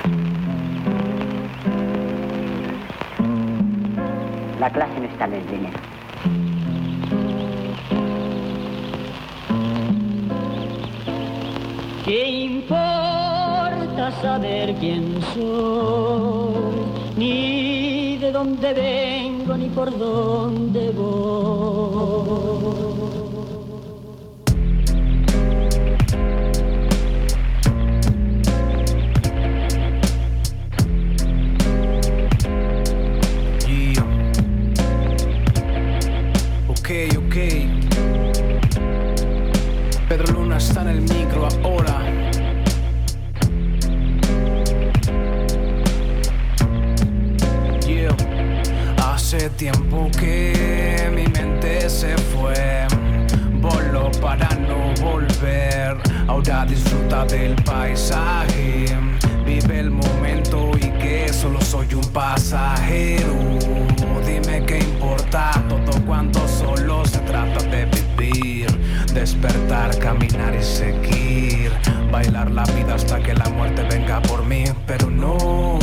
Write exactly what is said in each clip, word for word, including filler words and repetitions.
La clase no está en el dinero. ¿Qué importa saber quién soy? Ni de dónde vengo, ni por dónde voy. Ok, ok. Pedro Luna está en el micro ahora. Yeah. Hace tiempo que mi mente se fue, voló para no volver. Ahora disfruta del paisaje, vive el momento y que solo soy un pasajero. Dime qué importa todo cuando solo se trata de vivir, despertar, caminar y seguir, bailar la vida hasta que la muerte venga por mí. Pero no,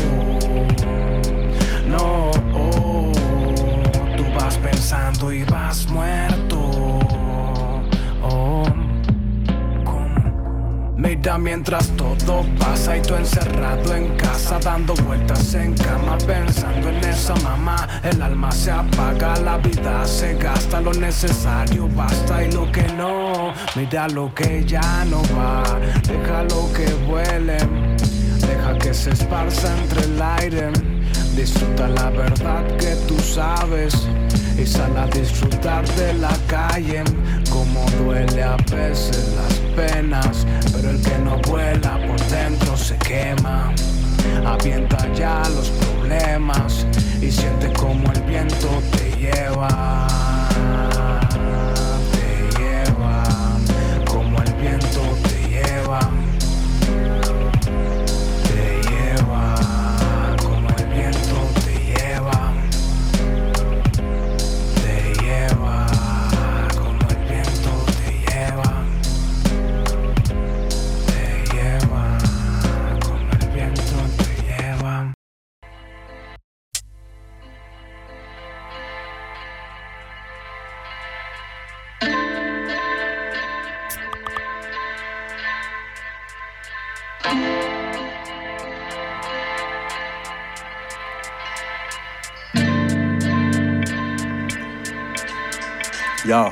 no, oh, tú vas pensando y vas muerto. Oh, mira mientras todo pasa y tú encerrado en casa, dando vueltas en cama, pensando en esa mamá. El alma se apaga, la vida se gasta, lo necesario basta y lo que no, mira lo que ya no va. Deja lo que vuele, deja que se esparza entre el aire. Disfruta la verdad que tú sabes y sal a disfrutar de la calle. Como duele a veces las penas, pero el que no vuela por dentro se quema. Avienta ya los problemas y siente como el viento te lleva. Te lleva, como el viento te lleva. Te lleva, como el viento te lleva. Te lleva, como el viento te lleva. Te lleva, como el viento te lleva. Yo.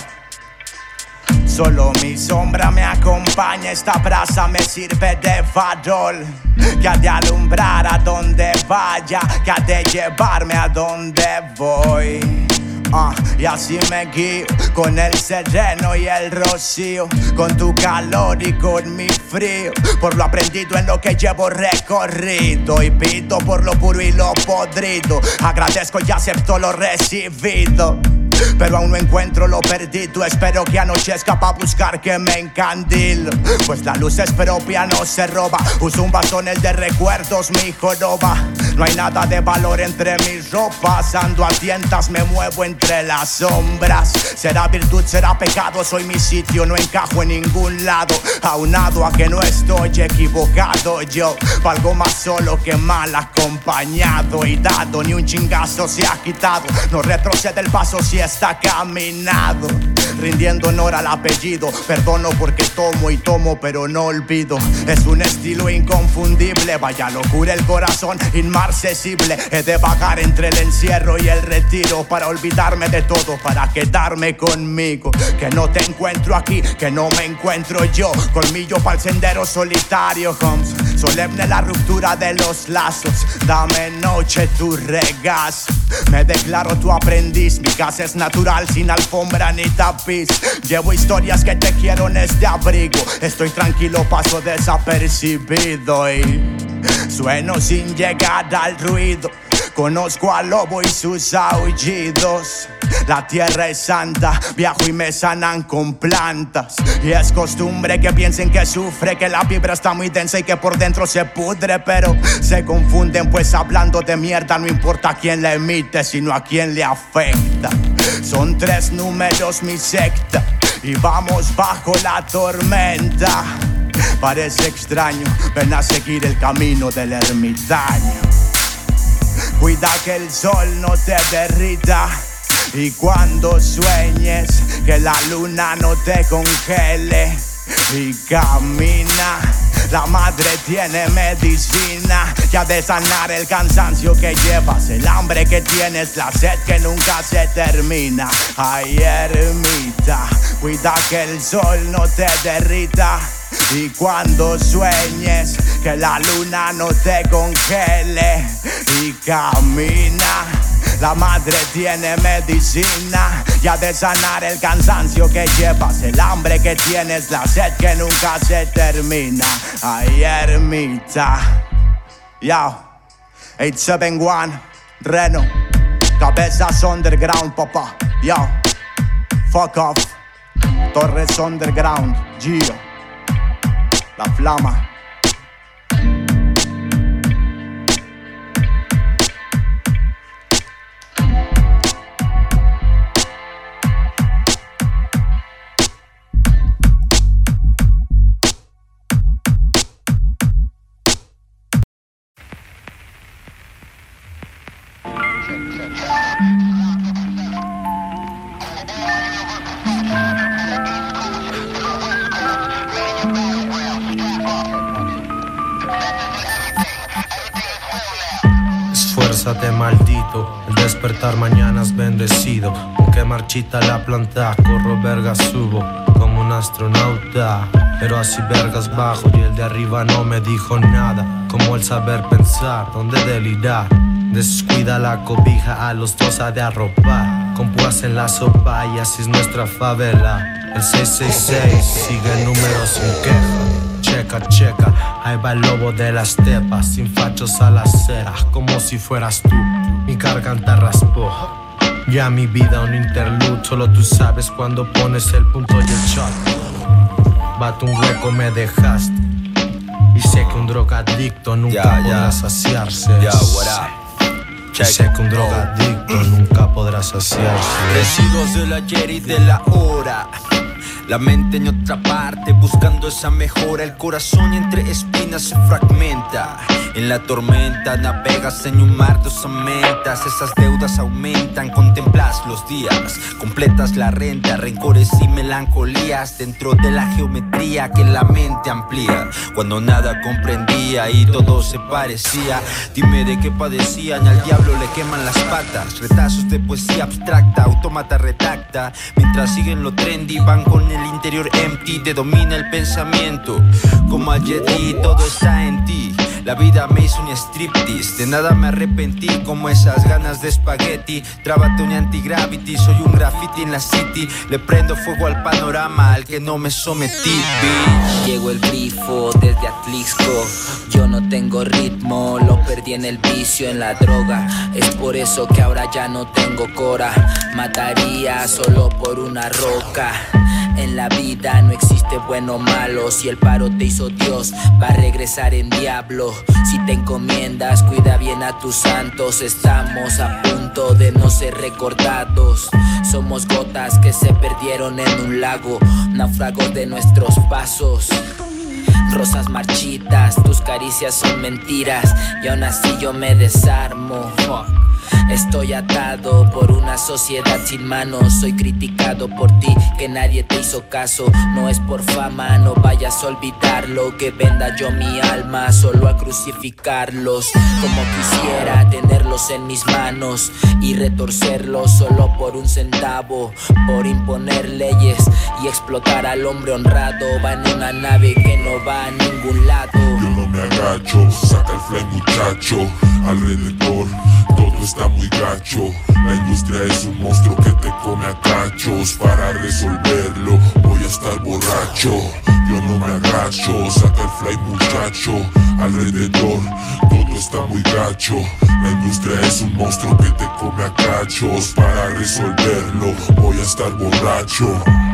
Solo mi sombra me acompaña, esta brasa me sirve de farol que ha de alumbrar a donde vaya, que ha de llevarme a donde voy. Uh, y así me guío, con el sereno y el rocío, con tu calor y con mi frío, por lo aprendido en lo que llevo recorrido. Y pido por lo puro y lo podrido, agradezco y acepto lo recibido, pero aún no encuentro lo perdido. Espero que anochezca pa' buscar que me encandilo, pues la luz es propia, no se roba. Uso un bastón, el de recuerdos, mi joroba. No hay nada de valor entre mis ropas, ando a tientas, me muevo entre las sombras. Será virtud, será pecado, soy mi sitio, no encajo en ningún lado. Aunado a que no estoy equivocado, yo valgo más solo que mal acompañado. Y dado, ni un chingazo se ha quitado, no retrocede el paso si está caminado. Rindiendo honor al apellido, perdono porque tomo y tomo pero no olvido. Es un estilo inconfundible, vaya locura el corazón inmarcesible. He de vagar entre el encierro y el retiro para olvidarme de todo, para quedarme conmigo. Que no te encuentro aquí, que no me encuentro yo. Colmillo pa'l sendero solitario, Holmes. Solemne la ruptura de los lazos, dame noche tu regazo. Me declaro tu aprendiz, mi casa es natural, sin alfombra ni tapiz. Llevo historias que te quiero en este abrigo. Estoy tranquilo, paso desapercibido y sueno sin llegar al ruido. Conozco al lobo y sus aullidos. La tierra es santa, viajo y me sanan con plantas. Y es costumbre que piensen que sufre, que la vibra está muy densa y que por dentro se pudre. Pero se confunden, pues hablando de mierda no importa a quién la emite, sino a quién le afecta. Son tres números mi secta y vamos bajo la tormenta. Parece extraño, ven a seguir el camino del ermitaño. Cuida que el sol no te derrita, y cuando sueñes que la luna no te congele. Y camina, la madre tiene medicina que ha de sanar el cansancio que llevas, el hambre que tienes, la sed que nunca se termina. Ay, ermita, cuida que el sol no te derrita, y cuando sueñes que la luna no te congele. Y camina, la madre tiene medicina y ha de sanar el cansancio que llevas, el hambre que tienes, la sed que nunca se termina. Ay, ermita. Yo, ocho siete uno, Reno, cabezas underground, papá. Yo, fuck off, Torres underground, Gio, la flama. Esfuérzate, maldito, el despertar mañana es bendecido. Aunque marchita la planta, corro vergas subo como un astronauta, pero así vergas bajo y el de arriba no me dijo nada. Como el saber pensar, donde delirar. Descuida la cobija, a los dos ha de arropar. Con púas en la sopa y así es nuestra favela. El seis seis seis sigue el número sin queja. Checa, checa, ahí va el lobo de la estepa, sin fachos a la acera, como si fueras tú. Mi garganta raspó, ya mi vida un interlude. Solo tú sabes cuando pones el punto y el shot. Vato, un hueco me dejaste, y sé que un drogadicto nunca yeah, podrá yeah. saciarse. Yeah, what up? Y sé que un drogadicto nunca podrá saciarse. Residuos del ayer y de la hora. La mente en otra parte, buscando esa mejora. El corazón entre espinas se fragmenta. En la tormenta navegas en un mar de osamentas. Esas deudas aumentan, contemplas los días, completas la renta, rencores y melancolías dentro de la geometría que la mente amplía. Cuando nada comprendía y todo se parecía, dime de qué padecían, al diablo le queman las patas. Retazos de poesía abstracta, autómata redacta, mientras siguen lo trendy, van con el interior empty, te domina el pensamiento. Como al Yeti, todo está en ti. La vida me hizo un striptease, de nada me arrepentí, como esas ganas de espagueti. Trábate un anti-gravity, soy un graffiti en la city. Le prendo fuego al panorama, al que no me sometí, bitch. Llegó el grifo desde Atlixco. Yo no tengo ritmo, lo perdí en el vicio, en la droga. Es por eso que ahora ya no tengo cora. Mataría solo por una roca. En la vida no existe bueno o malo. Si el paro te hizo Dios, va a regresar en diablo. Si te encomiendas, cuida bien a tus santos. Estamos a punto de no ser recordados. Somos gotas que se perdieron en un lago, náufragos de nuestros pasos. Rosas marchitas, tus caricias son mentiras, y aún así yo me desarmo. Estoy atado por una sociedad sin manos. Soy criticado por ti, que nadie te hizo caso. No es por fama, no vayas a olvidarlo. Que venda yo mi alma solo a crucificarlos. Como quisiera tenerlos en mis manos y retorcerlos solo por un centavo. Por imponer leyes y explotar al hombre honrado. Va en una nave que no va a ningún lado. Yo no me agacho, saca el fly muchacho. Alrededor todo está muy gacho. La industria es un monstruo que te come a cachos. Para resolverlo voy a estar borracho. Yo no me agacho, saca el fly muchacho. Alrededor todo está muy gacho. La industria es un monstruo que te come a cachos. Para resolverlo voy a estar borracho.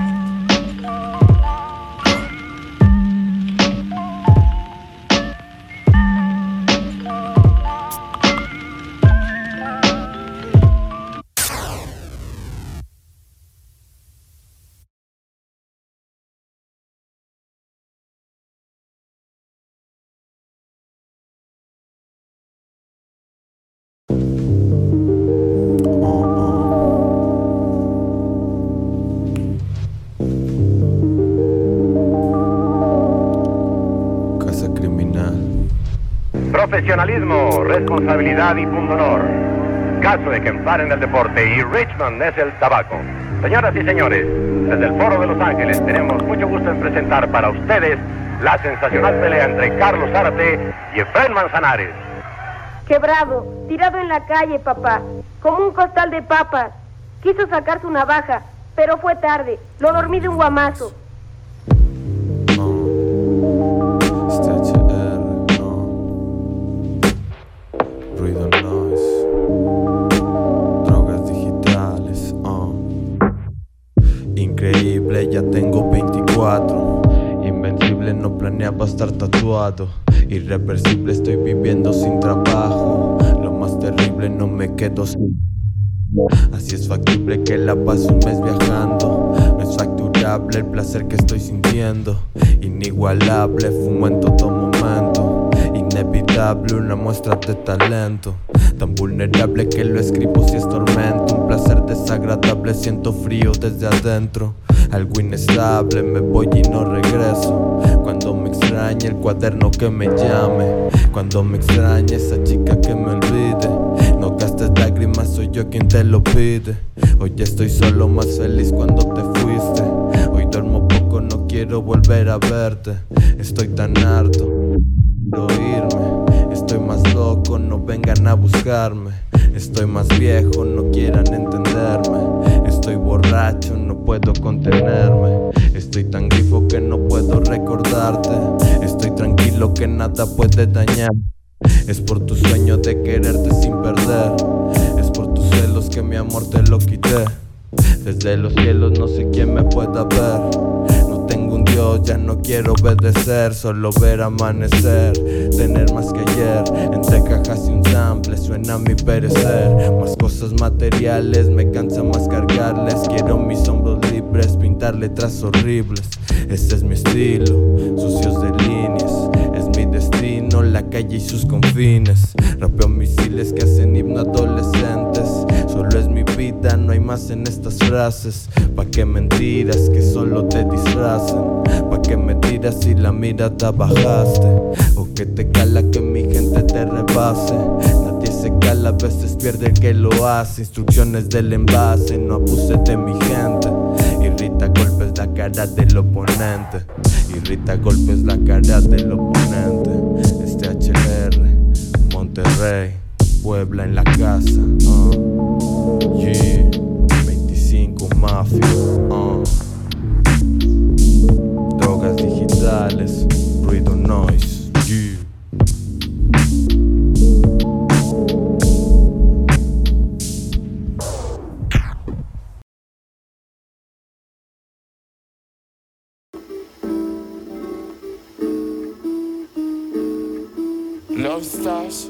Profesionalismo, responsabilidad y pundonor. Caso ejemplar en el deporte y Richmond es el tabaco. Señoras y señores, desde el Foro de Los Ángeles tenemos mucho gusto en presentar para ustedes la sensacional pelea entre Carlos Zárate y Efraín Manzanares. Quebrado, tirado en la calle, papá, como un costal de papas. Quiso sacar su navaja, pero fue tarde. Lo dormí de un guamazo. Ruido noise, drogas digitales, uh. Increíble, ya tengo veinticuatro. Invencible, no planeaba estar tatuado. Irreversible, estoy viviendo sin trabajo. Lo más terrible, no me quedo sin. Así es factible que la paso un mes viajando. No es facturable el placer que estoy sintiendo. Inigualable, fumo en todo momento. Inevitable, una muestra de talento. Tan vulnerable que lo escribo si es tormento. Un placer desagradable, siento frío desde adentro. Algo inestable, me voy y no regreso. Cuando me extrañe el cuaderno que me llame. Cuando me extrañe esa chica que me olvide. No gastes lágrimas, soy yo quien te lo pide. Hoy estoy solo, más feliz cuando te fuiste. Hoy duermo poco, no quiero volver a verte. Estoy tan harto de oírme. Estoy más loco, no vengan a buscarme. Estoy más viejo, no quieran entenderme. Estoy borracho, no puedo contenerme. Estoy tan grifo que no puedo recordarte. Estoy tranquilo que nada puede dañar. Es por tu sueño de quererte sin perder. Es por tus celos que mi amor te lo quité. Desde los cielos no sé quién me pueda ver. No tengo un Dios, ya no quiero obedecer. Solo ver amanecer, tener más que ayer. Entre cajas y un sample suena mi perecer. Más cosas materiales, me cansa más cargarles. Quiero mis hombros libres, pintar letras horribles. Ese es mi estilo, sucios de líneas. Es mi destino, la calle y sus confines. Rapeo misiles que hacen himno adolescentes. Solo es mi vida, no hay más en estas frases. Pa' que mentiras que solo te disfracen. Pa' que me tiras si la mirada bajaste. O que te cala que mi gente te rebase. Nadie se cala, a veces pierde el que lo hace. Instrucciones del envase, no abuses de mi gente. Irrita golpes la cara del oponente. Irrita golpes la cara del oponente. Este H L R, Monterrey, Puebla en la casa. uh. Yeah, veinticinco Mafia. uh. Drogas digitales, ruido noise. Yeah. Love Stars.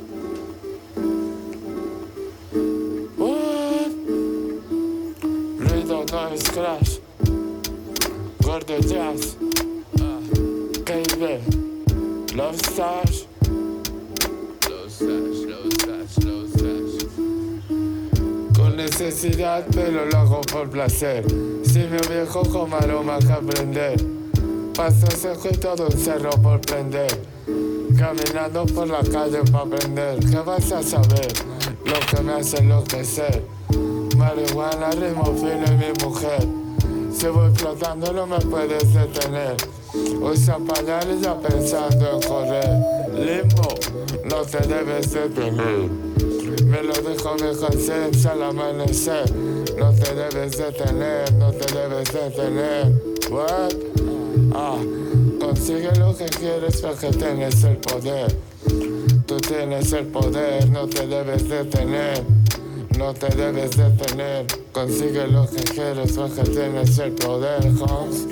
What? Ruido Noise Crash. Gordo Jazz. K B. Love Stars. Love Stars, Love Stars, Love Stars. Con necesidad, pero lo hago por placer. Si me viejo con aromas que aprender. Paso seco y todo un cerro por prender. Caminando por la calle pa' aprender. ¿Qué vas a saber? Lo que me hace enloquecer. Marihuana, ritmo fino y mi mujer. Si voy flotando no me puedes detener. Usa pañales ya pensando en correr. Limbo, no te debes detener. Me lo dijo mi conciencia al amanecer. No te debes detener, no te debes detener. What? Ah. Consigue lo que quieres porque tienes el poder. Tú tienes el poder, no te debes detener. No te debes detener. Consigue lo que quieres porque tienes el poder, Holmes.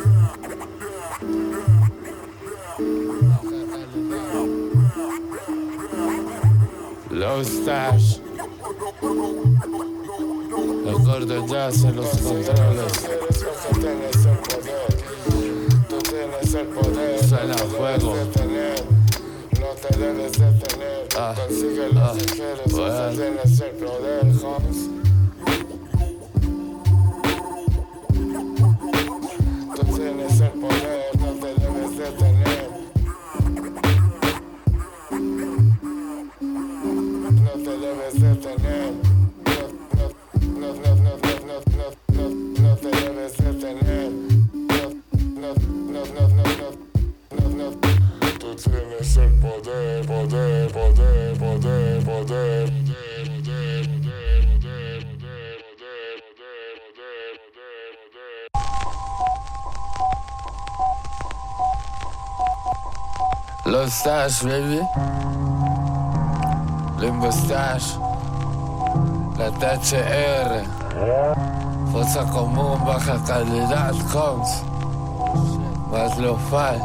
Low Stash. El gordo jazz en los controles. Porque tienes el poder. El poder, suena no fuego. Detener, no te debes detener. Ah, consigue lo ah, que quieres, bueno. Tienes el poder, Holmes. Tú tienes el poder, no te debes detener. debes detener. No, no, no, no, no, no, no, no te debes detener. No, no, no, no, no, no, no. Tú tienes el poder, poder, poder, poder, poder. Los Stash, baby. Limbo Stash. La T H R. Fuerza común, baja calidad, Coms. Más lo-fi.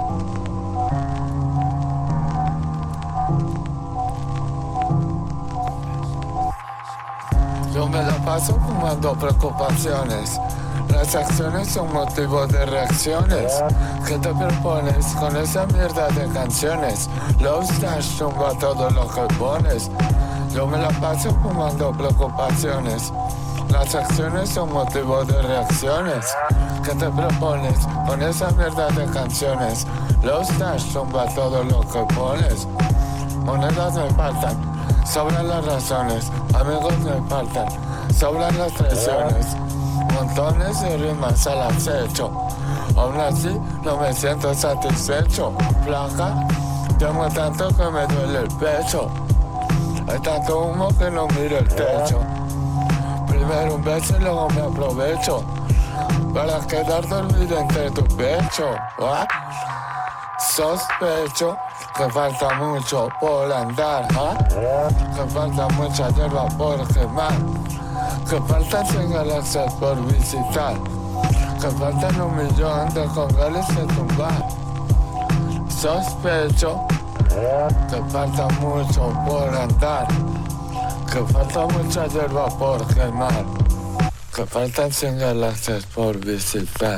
Yo me la paso fumando preocupaciones. Las acciones son motivo de reacciones. ¿Qué te propones con esa mierda de canciones? Love Stash tumba todo lo que pones. Yo me la paso fumando preocupaciones. Las acciones son motivo de reacciones. ¿Qué te propones con esa mierda de canciones? Love Stash tumba todo lo que pones. Monedas me faltan, sobran las razones. Amigos me faltan, sobran las traiciones. Montones de rimas al acecho. Aún así no me siento satisfecho. Flaca, llamo tanto que me duele el pecho. Hay tanto humo que no miro el techo. Primero un beso y luego me aprovecho para quedar dormido entre tu pecho. ¿Ah? Sospecho que falta mucho por andar, ¿ah? Que falta mucha hierba por quemar. Que faltan cien galaxias por visitar. Que faltan un millón de congales de tumbar. Sospecho que falta mucho por andar. Que falta mucha hierba por quemar. Que faltan cien galaxias por visitar.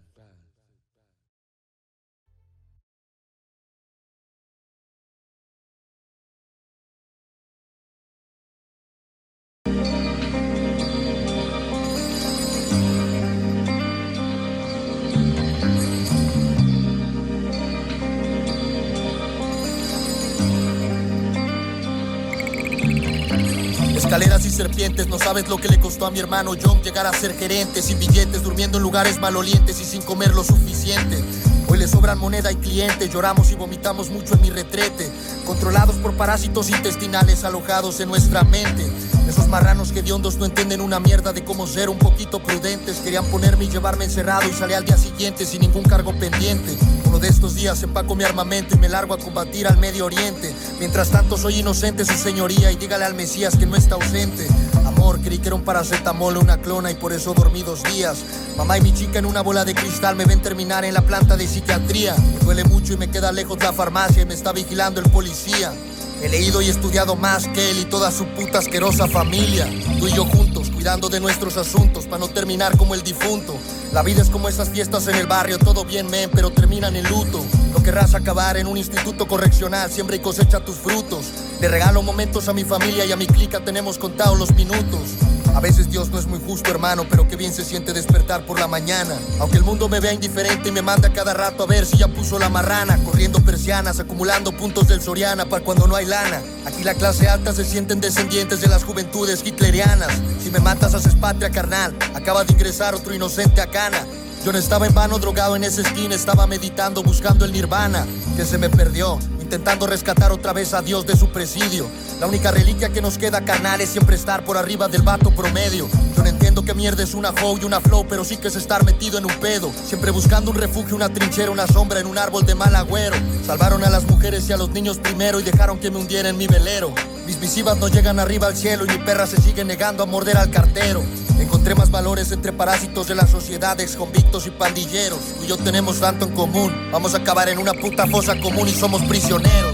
Escaleras y serpientes, no sabes lo que le costó a mi hermano John llegar a ser gerente. Sin billetes, durmiendo en lugares malolientes y sin comer lo suficiente. Hoy le sobran moneda y clientes, lloramos y vomitamos mucho en mi retrete. Controlados por parásitos intestinales alojados en nuestra mente. Esos marranos que hediondos no entienden una mierda de cómo ser un poquito prudentes. Querían ponerme y llevarme encerrado y salí al día siguiente sin ningún cargo pendiente. Uno de estos días empaco mi armamento y me largo a combatir al Medio Oriente. Mientras tanto soy inocente, su señoría, y dígale al Mesías que no está ausente. Amor, creí que era un paracetamol o una clona y por eso dormí dos días. Mamá y mi chica en una bola de cristal me ven terminar en la planta de psiquiatría. Me duele mucho y me queda lejos la farmacia y me está vigilando el policía. He leído y estudiado más que él y toda su puta asquerosa familia. Tú y yo juntos, cuidando de nuestros asuntos para no terminar como el difunto. La vida es como esas fiestas en el barrio, todo bien men, pero terminan en luto. No querrás acabar en un instituto correccional, siembra y cosecha tus frutos. Le regalo momentos a mi familia y a mi clica, tenemos contados los minutos. A veces Dios no es muy justo, hermano, pero qué bien se siente despertar por la mañana. Aunque el mundo me vea indiferente y me manda cada rato a ver si ya puso la marrana. Corriendo persianas, acumulando puntos del Soriana para cuando no hay lana. Aquí la clase alta se sienten descendientes de las juventudes hitlerianas. Si me matas haces patria, carnal. Acaba de ingresar otro inocente a cana. Yo no estaba en vano drogado en esa esquina, estaba meditando buscando el nirvana que se me perdió, intentando rescatar otra vez a Dios de su presidio. La única reliquia que nos queda, carnal, es siempre estar por arriba del vato promedio. Yo no entiendo qué mierda es una hoe y una flow, pero sí que es estar metido en un pedo. Siempre buscando un refugio, una trinchera, una sombra en un árbol de mal agüero. Salvaron a las mujeres y a los niños primero y dejaron que me hundiera en mi velero. Mis visivas no llegan arriba al cielo y mi perra se sigue negando a morder al cartero. Encontré más valores entre parásitos de la sociedad, ex convictos y pandilleros. Tú y yo tenemos tanto en común, vamos a acabar en una puta fosa común y somos prisioneros.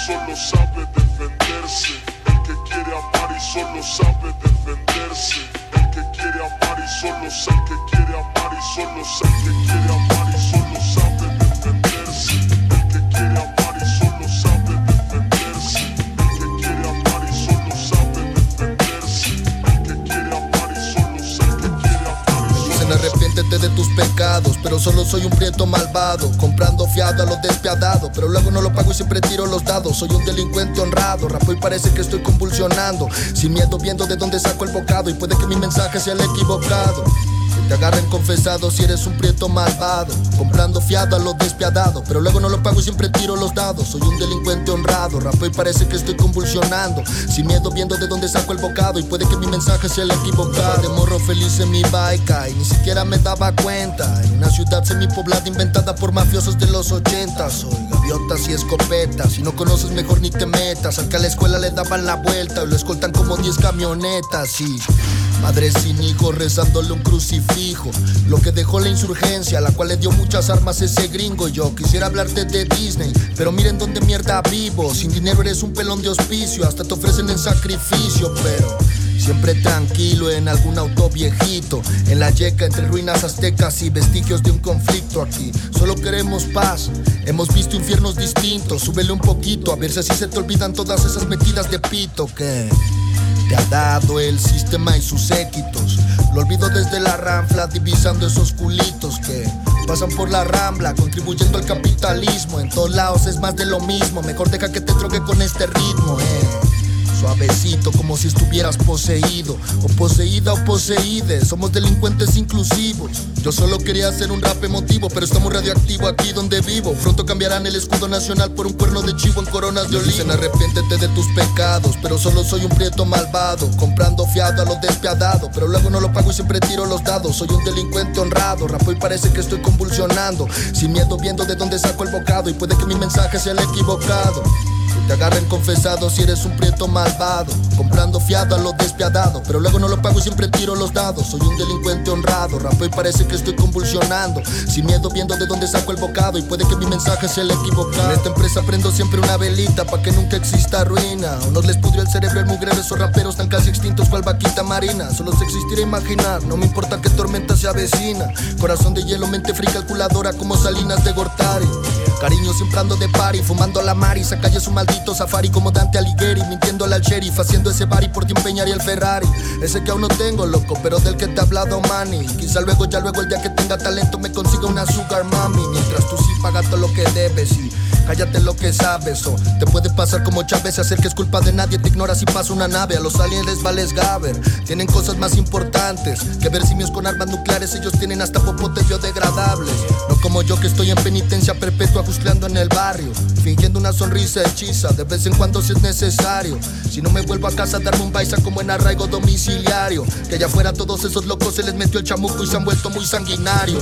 solo sabe defenderse. El que quiere amar y solo sabe defenderse. El que quiere amar y solo sabe, el que quiere amar y solo sabe, el que quiere amar y solo sabe defenderse. El que quiere amar y solo sabe defenderse. El que quiere amar y solo sabe defenderse. El que quiere amar y solo sabe, el que quiere amar y solo Dicen arrepiéntete de tus pecados, pero solo soy un prieto malvado, comprando fiado a lo despiadado, pero luego no lo pago y siempre tiro los dados. Soy un delincuente honrado, rapo y parece que estoy convulsionando, sin miedo viendo de dónde saco el bocado, y puede que mi mensaje sea el equivocado. Que te agarren confesado si eres un prieto malvado, comprando fiado a lo despiadado, pero luego no lo pago y siempre tiro los dados. Soy un delincuente honrado, rapo y parece que estoy convulsionando, sin miedo viendo de dónde saco el bocado, y puede que mi mensaje sea el equivocado. De morro feliz en mi baica y ni siquiera me daba cuenta, en una ciudad semipoblada inventada por mafiosos de los ochentas. Soy gaviotas y escopetas, si no conoces mejor ni te metas. Al que a la escuela le daban la vuelta y lo escoltan como diez camionetas. Y madre sin hijos rezándole un crucifijo, lo que dejó la insurgencia, la cual le dio muchas armas a ese gringo. Yo quisiera hablarte de Disney, pero miren dónde mierda vivo. Sin dinero eres un pelón de hospicio, hasta te ofrecen el sacrificio, pero siempre tranquilo en algún auto viejito, en la yeca entre ruinas aztecas y vestigios de un conflicto. Aquí solo queremos paz, hemos visto infiernos distintos. Súbele un poquito, a ver si así se te olvidan todas esas metidas de pito que te ha dado el sistema y sus séquitos. Lo olvido desde la ranfla, divisando esos culitos que pasan por la rambla, contribuyendo al capitalismo. En todos lados es más de lo mismo, mejor deja que te drogue con este ritmo, eh. Suavecito, como si estuvieras poseído, o poseída o poseíde. Somos delincuentes inclusivos. Yo solo quería hacer un rap emotivo, pero estamos radioactivo aquí donde vivo. Pronto cambiarán el escudo nacional por un cuerno de chivo en coronas de olivo. Dicen arrepiéntete de tus pecados, pero solo soy un prieto malvado, comprando fiado a lo despiadado, pero luego no lo pago y siempre tiro los dados. Soy un delincuente honrado, rapo y parece que estoy convulsionando, sin miedo viendo de dónde saco el bocado, y puede que mi mensaje sea el equivocado. Te agarren confesado si eres un prieto malvado, comprando fiado a lo despiadado, pero luego no lo pago y siempre tiro los dados. Soy un delincuente honrado, rapo y parece que estoy convulsionando, sin miedo viendo de dónde saco el bocado, y puede que mi mensaje sea el equivocado. En esta empresa prendo siempre una velita pa' que nunca exista ruina. A unos les pudrió el cerebro el mugrero, esos raperos tan casi extintos cual vaquita marina. Solo se existirá imaginar, no me importa que tormenta se avecina. Corazón de hielo, mente fría calculadora como Salinas de Gortari. Cariño siempre ando de party, fumando la Maris, a calle su maldito safari como Dante Alighieri, mintiéndole al sheriff, haciendo ese bari por ti empeñaría el Ferrari. Ese que aún no tengo, loco, pero del que te he hablado, money. Quizá luego, ya luego el día que tenga talento me consiga una sugar mami. Mientras tú sí pagas todo lo que debes y cállate lo que sabes, o te puede pasar como Chávez, hacer que es culpa de nadie, te ignoras y pasa una nave. A los aliens les vales gaber, tienen cosas más importantes que ver simios con armas nucleares. Ellos tienen hasta popotes biodegradables, no como yo que estoy en penitencia perpetua juzgando en el barrio, fingiendo una sonrisa hechiza de vez en cuando si es necesario. Si no me vuelvo a casa, darme un baisa como en arraigo domiciliario, que allá afuera todos esos locos se les metió el chamuco y se han vuelto muy sanguinarios.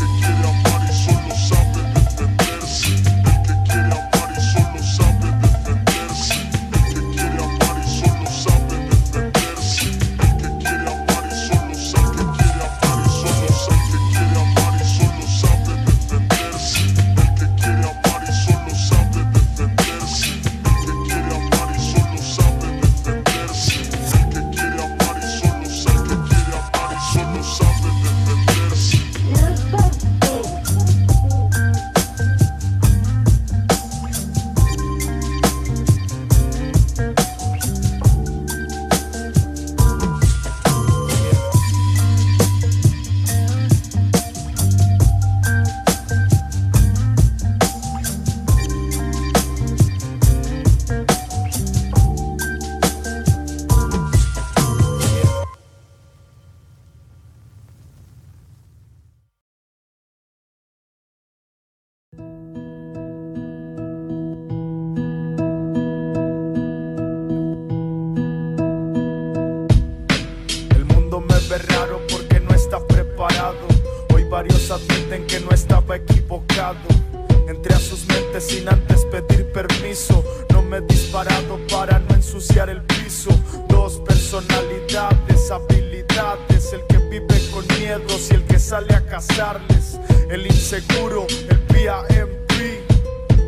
Admiten que no estaba equivocado. Entré a sus mentes sin antes pedir permiso. No me he disparado para no ensuciar el piso. Dos personalidades, habilidades. El que vive con miedos y el que sale a cazarles. El inseguro, el P M P. Unas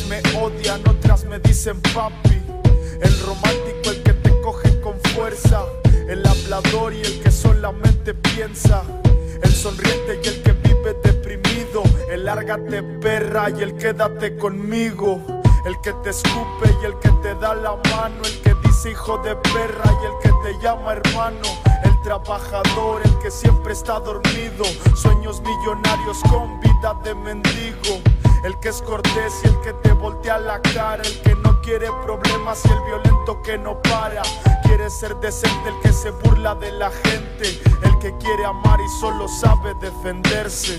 me odian, otras me dicen papi. El romántico, el que te coge con fuerza. El hablador y el que solamente piensa. El sonriente y el que vive deprimido. El lárgate perra y el quédate conmigo. El que te escupe y el que te da la mano. El que dice hijo de perra y el que te llama hermano. El trabajador, el que siempre está dormido. Sueños millonarios con vida de mendigo. El que es cortés y el que te voltea la cara. El que no quiere problemas y el violento que no para. Quiere ser decente, el que se burla de la gente. El que quiere amar y solo sabe defenderse.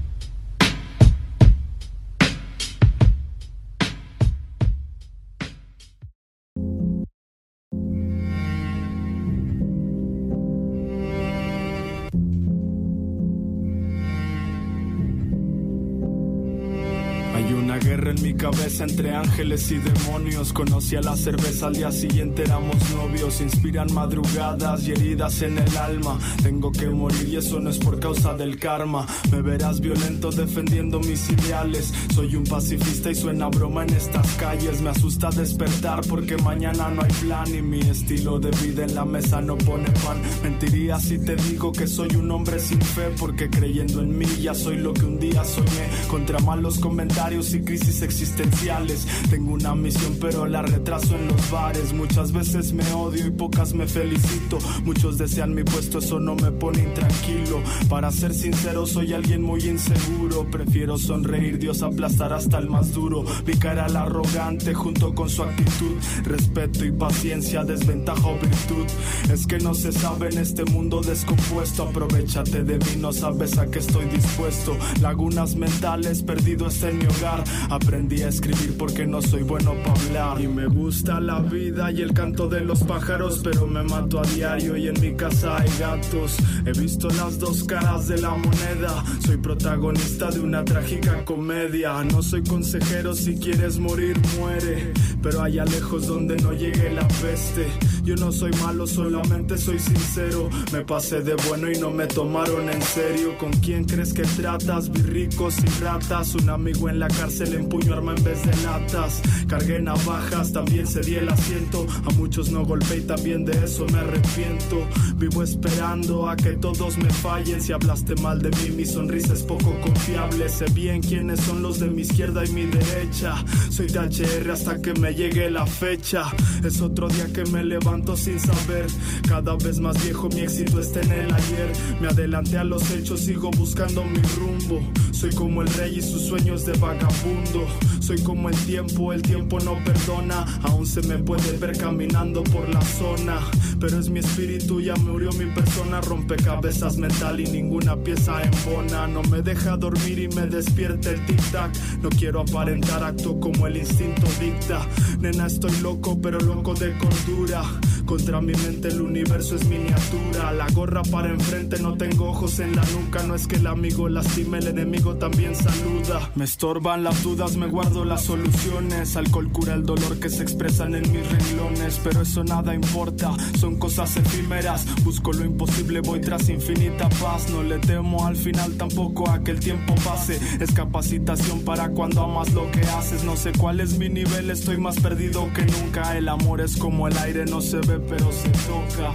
En mi cabeza entre ángeles y demonios. Conocí a la cerveza, al día siguiente éramos novios. Inspiran madrugadas y heridas en el alma. Tengo que morir y eso no es por causa del karma. Me verás violento defendiendo mis ideales. Soy un pacifista y suena broma en estas calles. Me asusta despertar porque mañana no hay plan. Y mi estilo de vida en la mesa no pone pan. Mentiría si te digo que soy un hombre sin fe, porque creyendo en mí ya soy lo que un día soñé. Contra malos comentarios y crisis existenciales. Tengo una misión pero la retraso en los bares. Muchas veces me odio y pocas me felicito. Muchos desean mi puesto, eso no me pone intranquilo. Para ser sincero soy alguien muy inseguro. Prefiero sonreír, Dios aplastar hasta el más duro. Mi cara al arrogante junto con su actitud. Respeto y paciencia, desventaja o virtud. Es que no se sabe en este mundo descompuesto. Aprovechate de mí, no sabes a qué estoy dispuesto. Lagunas mentales, perdido está en mi hogar. Aprendí a escribir porque no soy bueno para hablar. Y me gusta la vida y el canto de los pájaros, pero me mato a diario y en mi casa hay gatos. He visto las dos caras de la moneda. Soy protagonista de una trágica comedia. No soy consejero, si quieres morir muere, pero allá lejos donde no llegue la peste. Yo no soy malo, solamente soy sincero. Me pasé de bueno y no me tomaron en serio. ¿Con quién crees que tratas? Vi ricos y ratas. Un amigo en la cárcel empuñó arma en vez de latas. Cargué navajas, también cedí el asiento. A muchos no golpeé y también de eso me arrepiento. Vivo esperando a que todos me fallen. Si hablaste mal de mí, mi sonrisa es poco confiable. Sé bien quiénes son los de mi izquierda y mi derecha. Soy de H R hasta que me llegue la fecha. Es otro día que me levanto sin saber. Cada vez más viejo, mi éxito está en el ayer. Me adelanté a los hechos, sigo buscando mi rumbo. Soy como el rey y sus sueños de vagabundo. Soy como el tiempo, el tiempo no perdona. Aún se me puede ver caminando por la zona, pero es mi espíritu, ya murió mi persona. Rompecabezas mental y ninguna pieza embona. No me deja dormir y me despierta el tic-tac. No quiero aparentar, acto como el instinto dicta. Nena, estoy loco, pero loco de cordura. Contra mi mente el universo es miniatura. La gorra para enfrente, no tengo ojos en la nuca. No es que el amigo lastime, el enemigo también saluda. Me estorban las dudas, me guardo las soluciones. Alcohol cura el dolor que se expresan en mis renglones, pero eso nada importa, son cosas efímeras. Busco lo imposible, voy tras infinita paz. No le temo al final, tampoco a que el tiempo pase. Es capacitación para cuando amas lo que haces. No sé cuál es mi nivel, estoy más perdido que nunca. El amor es como el aire, no se ve pero se toca.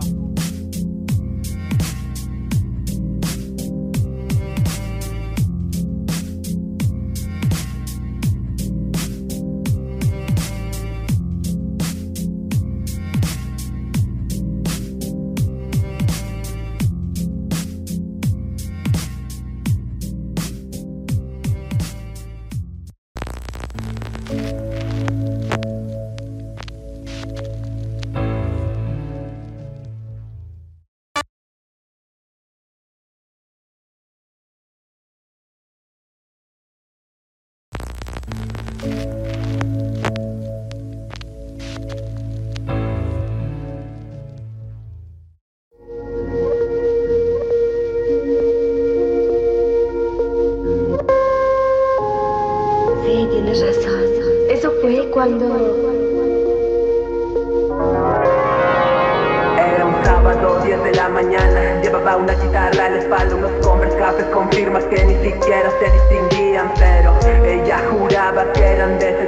Cuando era un sábado, diez de la mañana. Llevaba una guitarra a la espalda, unos Converse cafés con firmas que ni siquiera se distinguían, pero ella juraba que eran de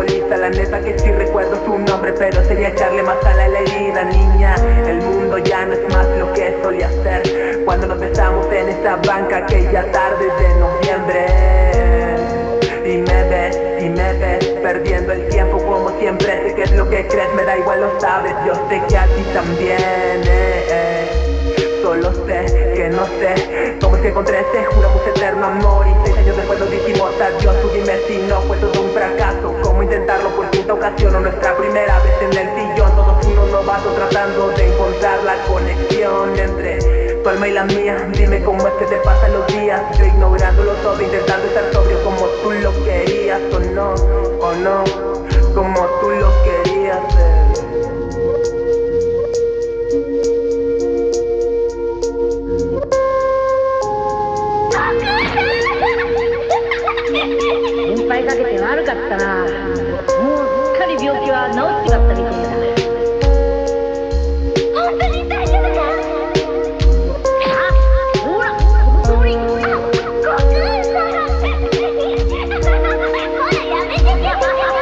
futbolista, la neta que sí recuerdo su nombre, pero sería echarle más sal a la herida, niña. El mundo ya no es más lo que solía ser cuando nos besamos en esa banca aquella tarde de noviembre. Y me ves, y me ves perdiendo el tiempo como siempre. Sé que es lo que crees, me da igual, lo sabes. Yo sé que a ti también, eh, eh. Solo sé que no sé cómo es que encontré ese juramos eterno amor. Y seis años después nos dijimos adiós. Tú dime si no fue todo un fracaso. Cómo intentarlo por quinta ocasión o nuestra primera vez en el sillón. Todos unos novatos tratando de encontrar la conexión entre tu alma y la mía. Dime cómo es que te pasan los días. Yo ignorándolo todo, intentando estar sobrio como tú lo querías. O no, o no, como tú lo querías ser. 心配かけて悪かったな。もうすっかり病気は治っちまったみたいだ。本当に大丈夫か？あ、ほら、この通り。あ、ごめんなさい。ほら、やめてよ。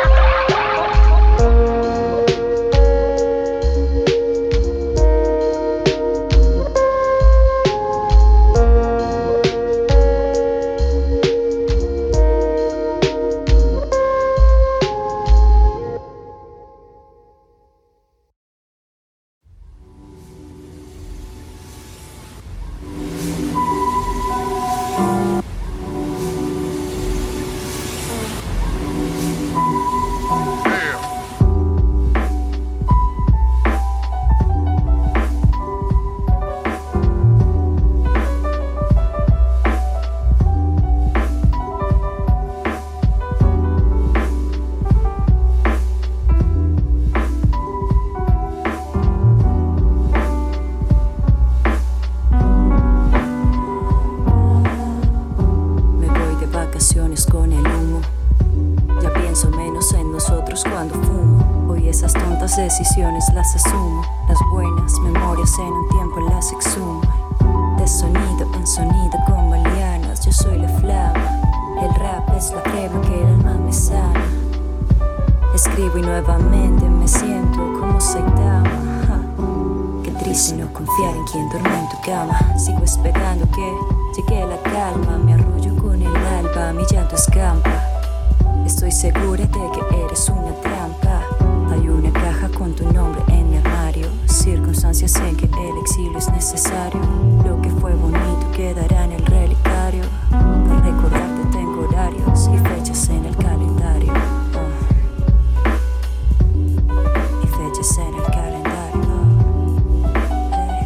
Decisiones las asumo, las buenas memorias en un tiempo las exhumo. De sonido en sonido como lianas, yo soy la flama. El rap es la crema que el alma me sana. Escribo y nuevamente me siento como Saitama. Ja. Qué triste no confiar en quien duerme en tu cama. Sigo esperando que llegue la calma. Me arrullo con el alba, mi llanto escampa. Estoy segura de que eres una trampa. Hay una caja con tu nombre en el armario. Circunstancias en que el exilio es necesario. Lo que fue bonito quedará en el relicario. Para recordarte tengo horarios y fechas en el calendario. uh. Y fechas en el calendario. uh. hey.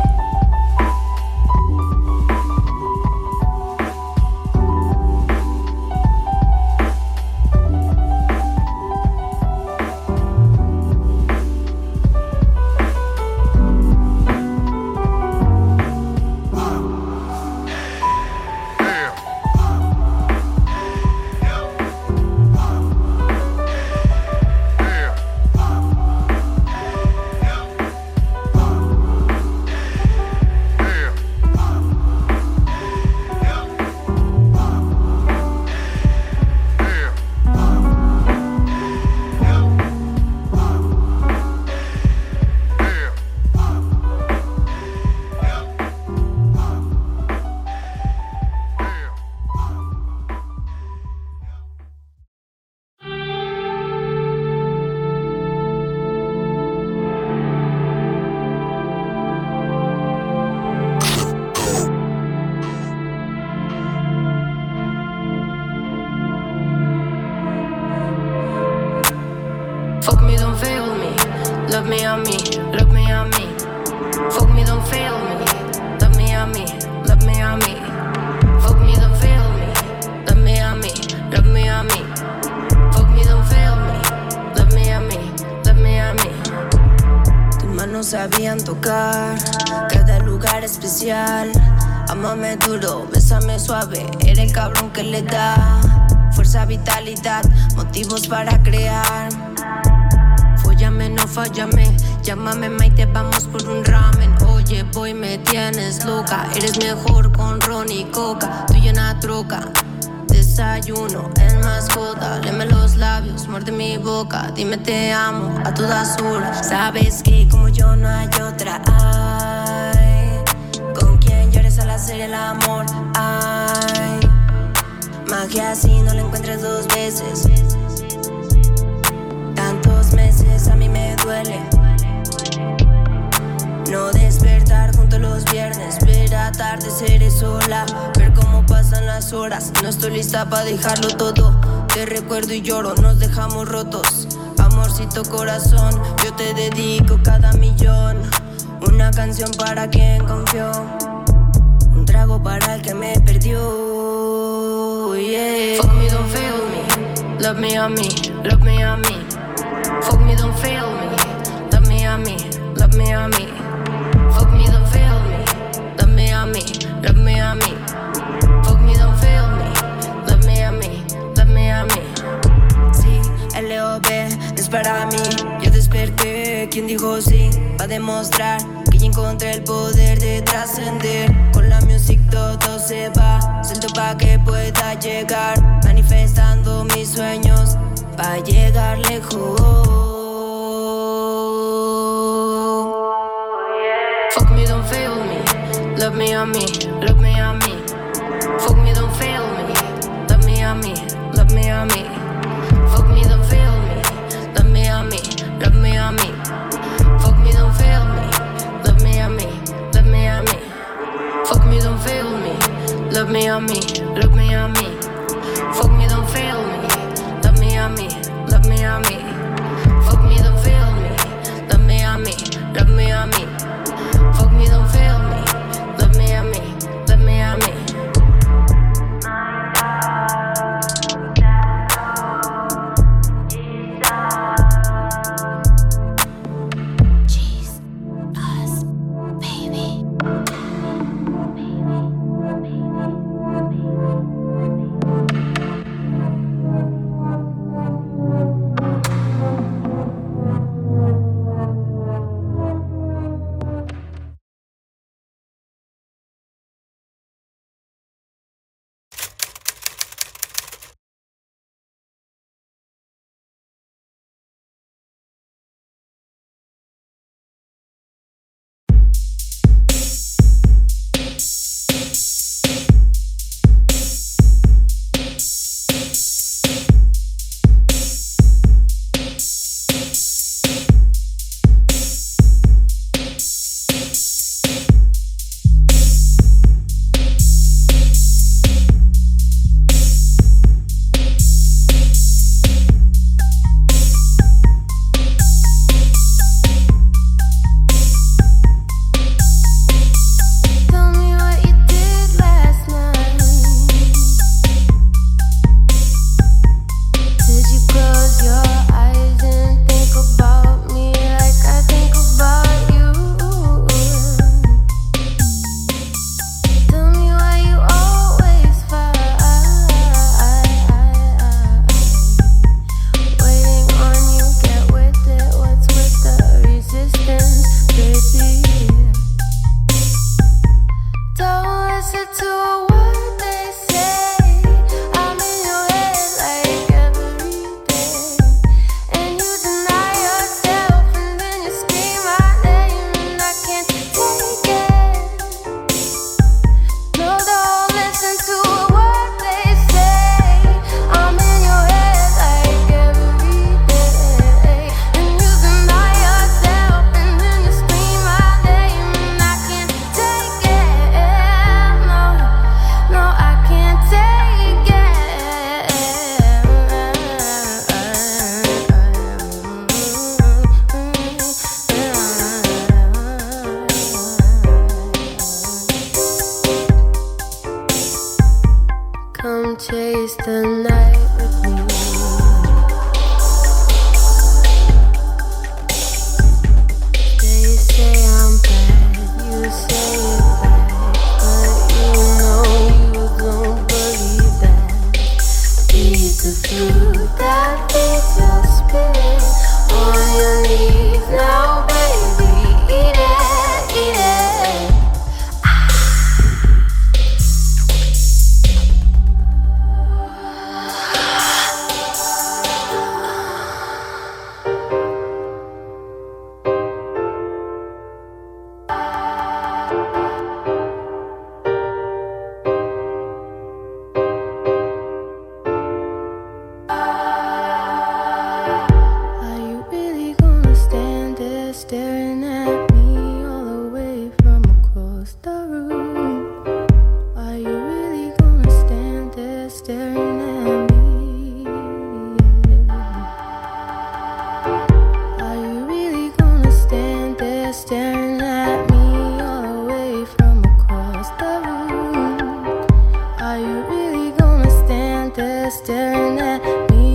Fuck me, don't fail me. Love me on me, love me on me. Fuck me, don't fail me. Love me on me, love me on me. Fuck me, don't fail me. Love me on me, love me on me. Fuck me, don't fail me. Love me on me, love me on me. Tus manos sabían tocar cada lugar especial. Ámame duro, bésame suave. Eres el cabrón que le da fuerza, vitalidad, motivos para crear. Fóllame, no fállame, llámame Maite, vamos por un ramen. Oye, boy, me tienes loca, eres mejor con ron y coca. Tú y una troca, de desayuno, el mascota, léeme los labios, muerde mi boca, dime te amo a todas horas. Sabes que como yo no hay otra, ay, con quien llores al hacer el amor, ay, magia así no la encuentras dos veces. Tantos meses a mí me duele no despertar junto los viernes, ver atardeceres sola, ver cómo pasan las horas. No estoy lista para dejarlo todo, te recuerdo y lloro, nos dejamos rotos. Amorcito corazón, yo te dedico cada millón. Una canción para quien confió, un trago para el que me perdió, yeah. Fuck me, don't fail me, love me on me, love me on me. Fuck me, don't fail me, love me on me, love me on me. Fuck me, don't fail me, love me on me, love me on me. Fuck me, don't fail me, love me on me, love me on me. Sí, L O B es para mí, yo desperté, quien dijo sí, va a demostrar que ya encontré el poder de trascender. Con la music todo se va, suelto pa' que pueda llegar, manifestando mis sueños, pa' llegar lejos. Fuck me, don't fail me, love me on me, love me on me. Fuck me, don't fail me, love me on me, love me on me. Fuck me, don't fail me, love me on me, love me on me. Fuck me, don't fail me, love me on me, love me on me. Fuck me, don't fail me, love me on me, love me on me. Fuck me, don't fail me, love me on me, love me on me. Fuck me, don't fail me, love me on me, love me on me. Fuck me, don't fail me, love me on me, love me on me. staring at me.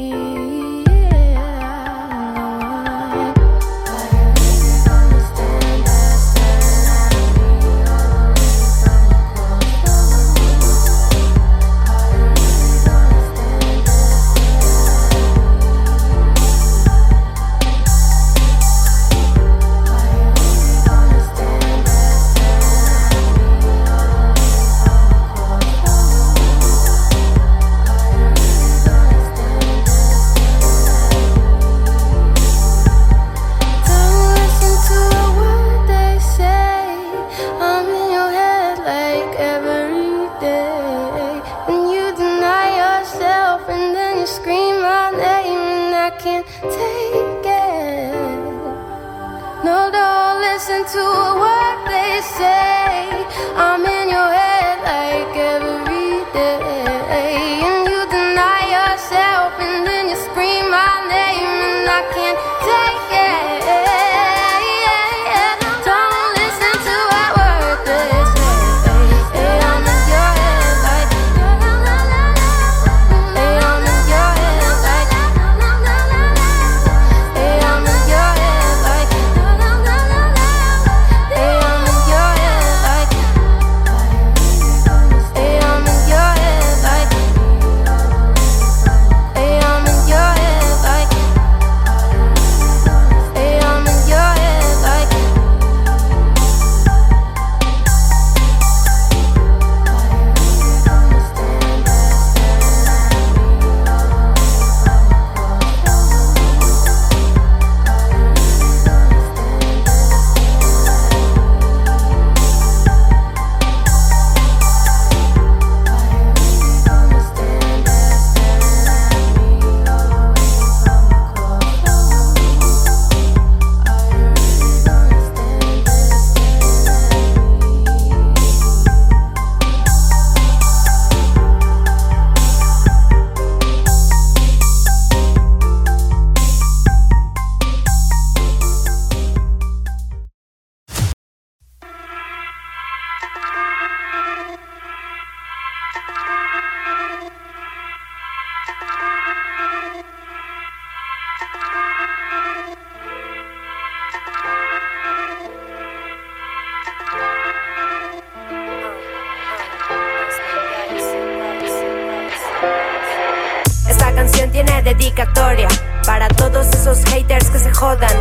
Tiene dedicatoria para todos esos haters que se jodan.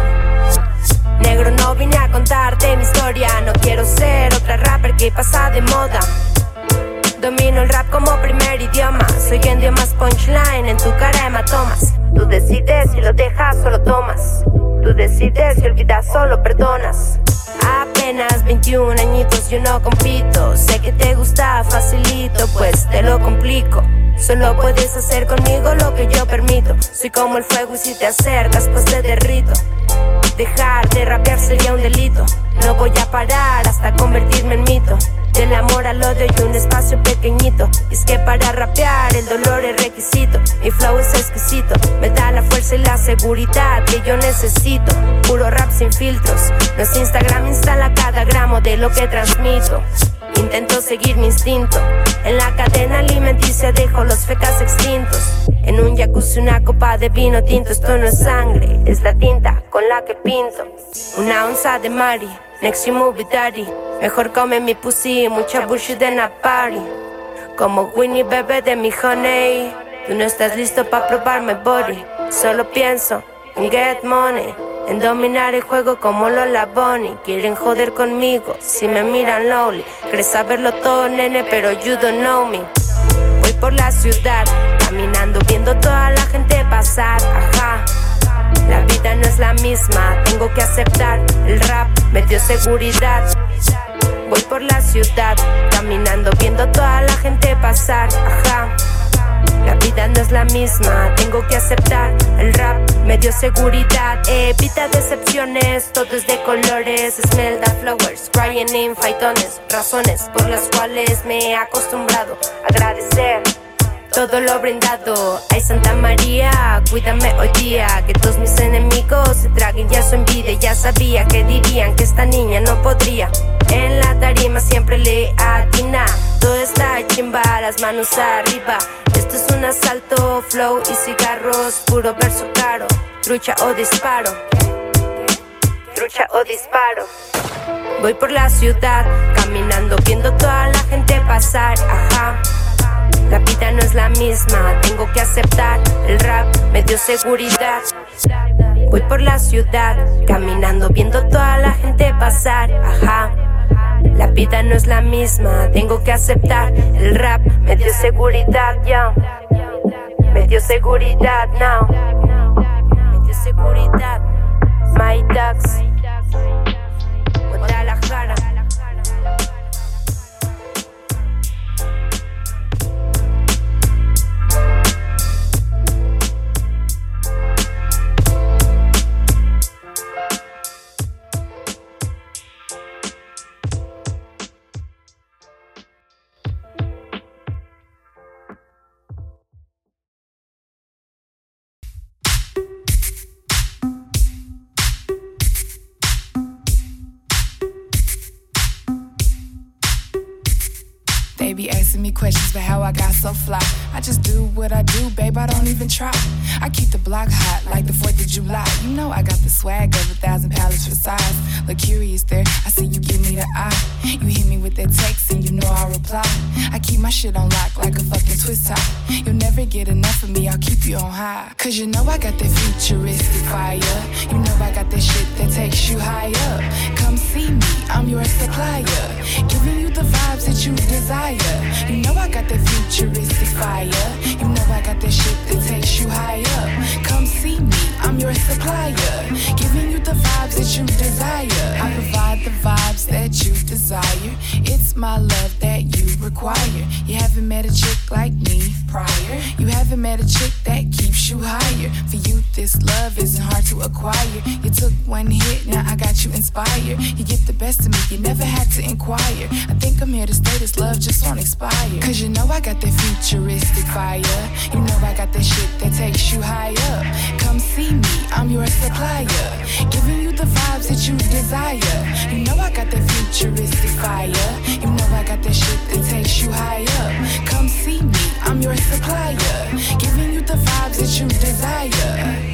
Negro, no vine a contarte mi historia. No quiero ser otra rapper que pasa de moda. Domino el rap como primer idioma. Soy quien dio más punchline en tu cara hematomas. Tú decides si lo dejas o lo tomas. Tú decides si olvidas o lo perdonas. Apenas veintiún añitos, yo no compito. Sé que te gusta facilito, pues te lo complico. Solo puedes hacer conmigo lo que yo permito. Soy como el fuego y si te acercas pues te derrito. Dejar de rapear sería un delito. No voy a parar hasta convertirme en mito. Del amor al odio hay un espacio pequeñito. Y es que para rapear el dolor es requisito. Mi flow es exquisito, me da la fuerza y la seguridad que yo necesito. Puro rap sin filtros. No es Instagram, instala cada gramo de lo que transmito. Intento seguir mi instinto. En la cadena alimenticia dejo los fecas extintos. En un jacuzzi una copa de vino tinto. Esto no es sangre, es la tinta con la que pinto. Una onza de Mari, next you movie daddy. Mejor come mi pussy, mucha bullshit en la party. Como Winnie bebé de mi honey. Tú no estás listo pa' probar mi body. Solo pienso en get money, en dominar el juego como Lola Bunny. Quieren joder conmigo, si me miran lowly. Crees saberlo todo, nene, pero you don't know me. Voy por la ciudad, caminando, viendo toda la gente pasar, ajá. La vida no es la misma, tengo que aceptar. El rap me dio seguridad. Voy por la ciudad, caminando, viendo toda la gente pasar, ajá. La vida no es la misma, tengo que aceptar. El rap me dio seguridad. Evita decepciones, todo es de colores. Smell the flowers, crying in fightones. Razones por las cuales me he acostumbrado a agradecer todo lo brindado. Ay, Santa María, cuídame hoy día. Que todos mis enemigos se traguen ya su envidia. Ya sabía que dirían que esta niña no podría En la tarima siempre le atina. Todo está chimba, las manos arriba. Esto es un asalto, flow y cigarros. Puro verso caro, trucha o disparo. Trucha o disparo. Voy por la ciudad, caminando, viendo toda la gente pasar, ajá. La vida no es la misma, tengo que aceptar. El rap me dio seguridad. Voy por la ciudad, caminando, viendo toda la gente pasar, ajá. La vida no es la misma, tengo que aceptar. El rap me dio seguridad, ya. Me dio seguridad, now. Me dio seguridad. My Ducks, Guadalajara. They be asking me questions about how I got so fly. I just do what I do, babe, I don't even try. I keep the block hot like the fourth of July. You know I got the swag of a thousand pallets for size. Look curious there, I see you give me the eye. You hit me with that text and you know I'll reply. I keep my shit on lock like a fucking twist tie. You'll never get enough of me, I'll keep you on high. Cause you know I got that futuristic fire. You know I got that shit that takes you higher. Come see me, I'm your supplier. Giving you the vibes that you desire. You know I got that futuristic fire. You know I got that shit that takes you higher. Come see me, I'm your supplier. Giving you the vibes that you desire. I provide the vibes that you desire. It's my love that you require. You haven't met a chick like me prior. You haven't met a chick that keeps you higher. For you this love isn't hard to acquire. You took one hit, now I got you inspired. You get the best of me, you never had to inquire. I think I'm here to stay, this love just won't expire. Cause you know I got that futuristic fire. You know I got that shit that takes you higher. Come see me, I'm your supplier. Giving you the vibes that you desire. You know I got that futuristic fire. You know I got that shit that takes you higher. Come see me, I'm your supplier. Giving you the vibes that you desire.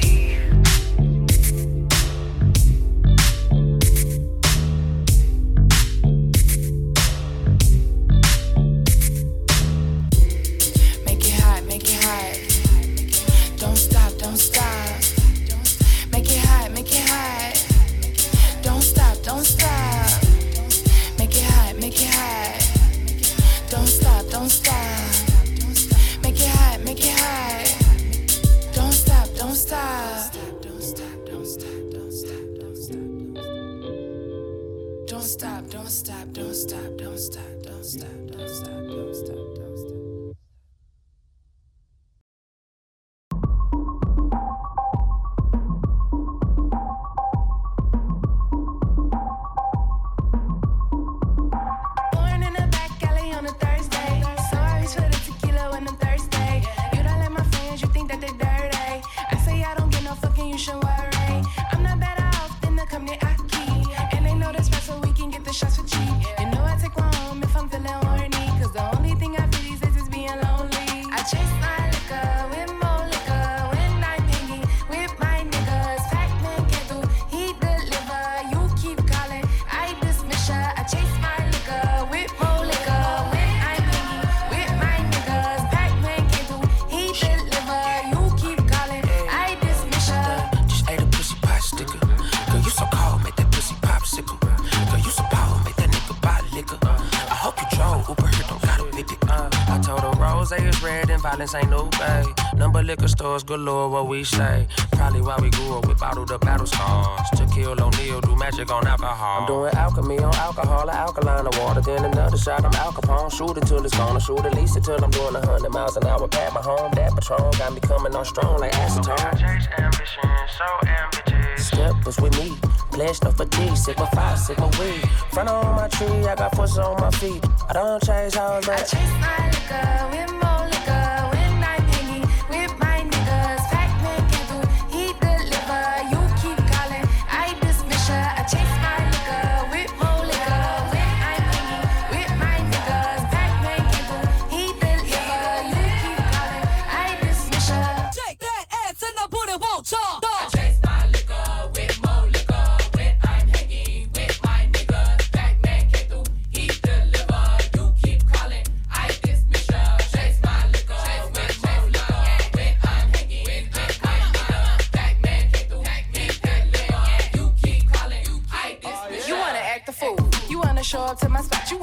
Ain't no bay. Number liquor stores galore, what we say. Probably why we grew up with bottled up battle scars. To kill O'Neal, do magic on alcohol. I'm doing alchemy on alcohol, alkaline of water. Then another shot, I'm Al Capone. Shoot it till it's gone. Shoot at least until I'm doing a hundred miles an hour. Pat my home, that Patron got me coming on strong like acetone. I chase ambition, so ambitious. Step was with me, pledged no fatigue. Sigma five, Sigma weed. Front on my tree, I got forces on my feet. I don't chase hoes, but I chase my liquor with more liquor. Chase my liquor with more liquor. When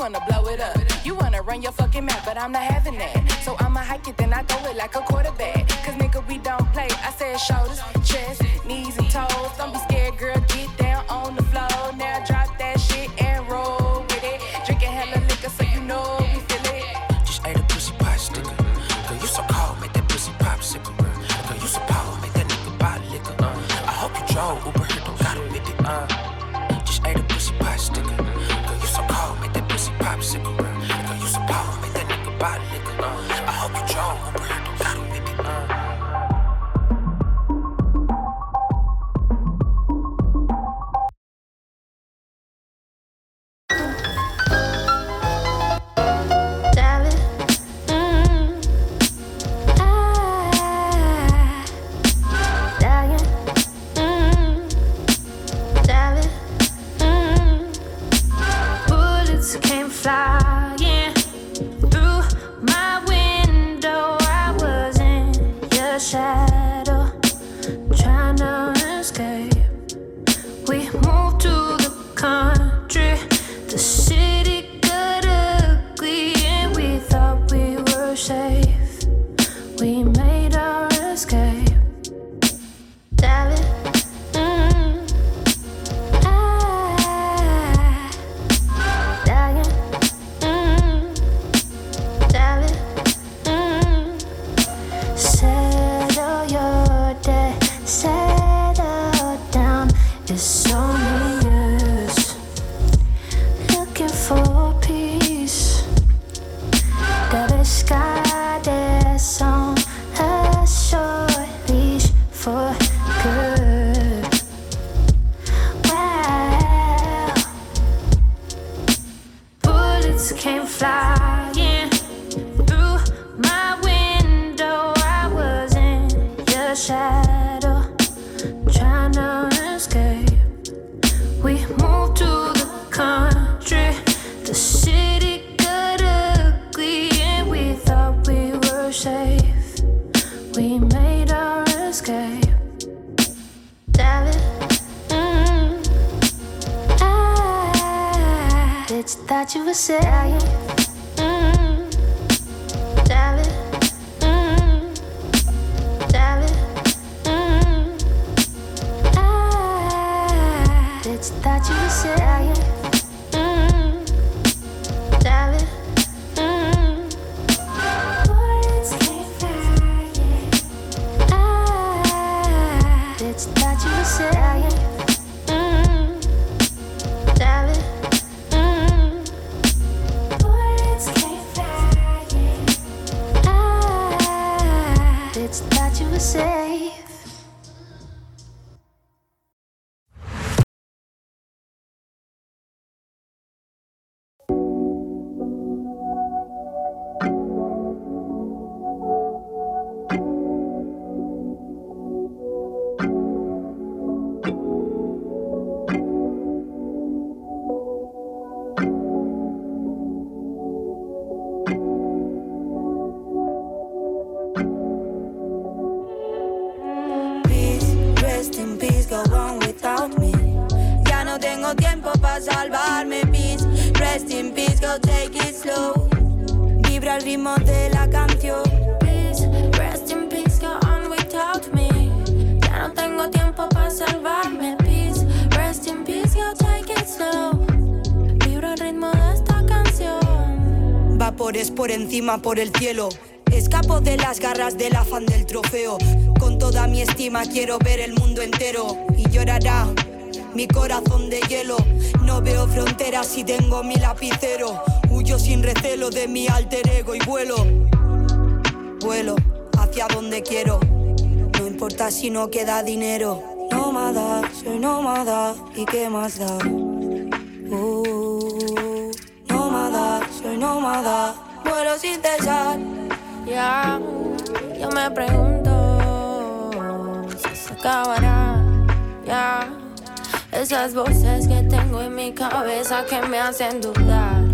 wanna blow it up. You wanna run your fucking mouth, but I'm not having that. So I'ma hike it, then I throw it like a quarterback. Cause nigga, we don't play. I said shoulders, chest, knees, and toes. Don't be scared, girl, get down on the floor. Now drop that shit and roll with it. Drinking hella liquor, so you know we feel it. Just ate a pussy pie sticker. Girl, you so cold, make that pussy popsicle. Girl, you so power, make that nigga buy liquor. Uh, I hope you drove Uber here, don't got it with it. Uh, just ate a pussy pie sticker. Girl, you so cold, make that pussy popsicle. Girl, you so power, make that nigga buy liquor. Uh, I hope you drove Uber here, don't got it with it. Uh, flying through my window. I was in your shadow, trying to escape. We moved to the country, the city got ugly, and we thought we were safe. We made our escape. Darling, it's only us looking for peace. The sky that's on a short leash for good. Wow, bullets came flying through my window. I was in your shadow, trying to escape. We moved to the country, the city got ugly, and we thought we were safe. We made our escape. Darling, mm, I did you thought you were safe? Mm, darling, mm, darling. That you were saying, mm, darling, mm. Bullets came flying. I did you thought you were saying, mm, darling, mm. Bullets came flying. I did you thought you were safe. Salvarme, peace, rest in peace, go take it slow. Vibra el ritmo de la canción. Peace, rest in peace, go on without me. Ya no tengo tiempo para salvarme. Peace, rest in peace, go take it slow. Vibra el ritmo de esta canción. Vapores por encima, por el cielo. Escapo de las garras del afán del trofeo. Con toda mi estima quiero ver el mundo entero. Y llorará mi corazón de hielo. No veo fronteras y tengo mi lapicero. Huyo sin recelo de mi alter ego y vuelo. Vuelo hacia donde quiero. No importa si no queda dinero. Nómada, soy nómada. ¿Y qué más da? Uh, nómada, soy nómada. Vuelo sin cesar. Ya, yo me pregunto si se acabará. Ya. Esas voces que tengo en mi cabeza que me hacen dudar.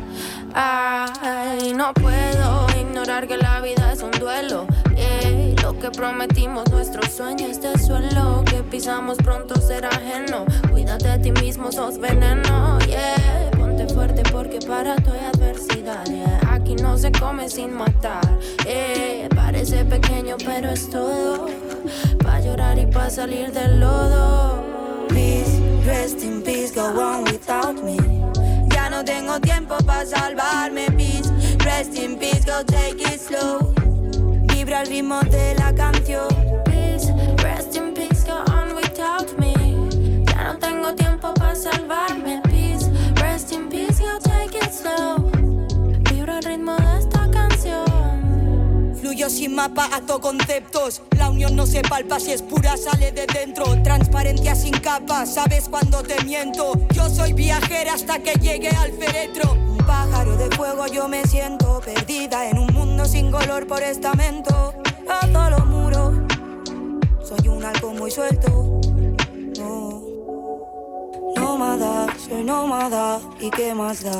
Ay, no puedo ignorar que la vida es un duelo. Yeah, lo que prometimos, nuestros sueños, este suelo que pisamos pronto será ajeno. Cuídate de ti mismo, sos veneno. Yeah, ponte Ponte fuerte porque para tu hay adversidad, yeah. Aquí no se come sin matar, eh. Parece pequeño pero es todo, pa' llorar y pa' salir del lodo. Peace, rest in peace, go on without me. Ya no tengo tiempo pa' salvarme. Peace, rest in peace, go take it slow. Vibra el ritmo de la canción. Peace, rest in peace, go on without me. Ya no tengo tiempo pa' salvarme. Peace, rest in peace, go take it slow. Vibra el ritmo de esta canción. Fluyo sin mapa, ato conceptos. La unión no se palpa, si es pura sale de dentro. Transparencia sin capa, sabes cuando te miento. Yo soy viajera hasta que llegue al féretro. Un pájaro de fuego yo me siento, perdida en un mundo sin color por estamento. Rozo los muros, soy un algo muy suelto. No, nómada, soy nómada, ¿y qué más da?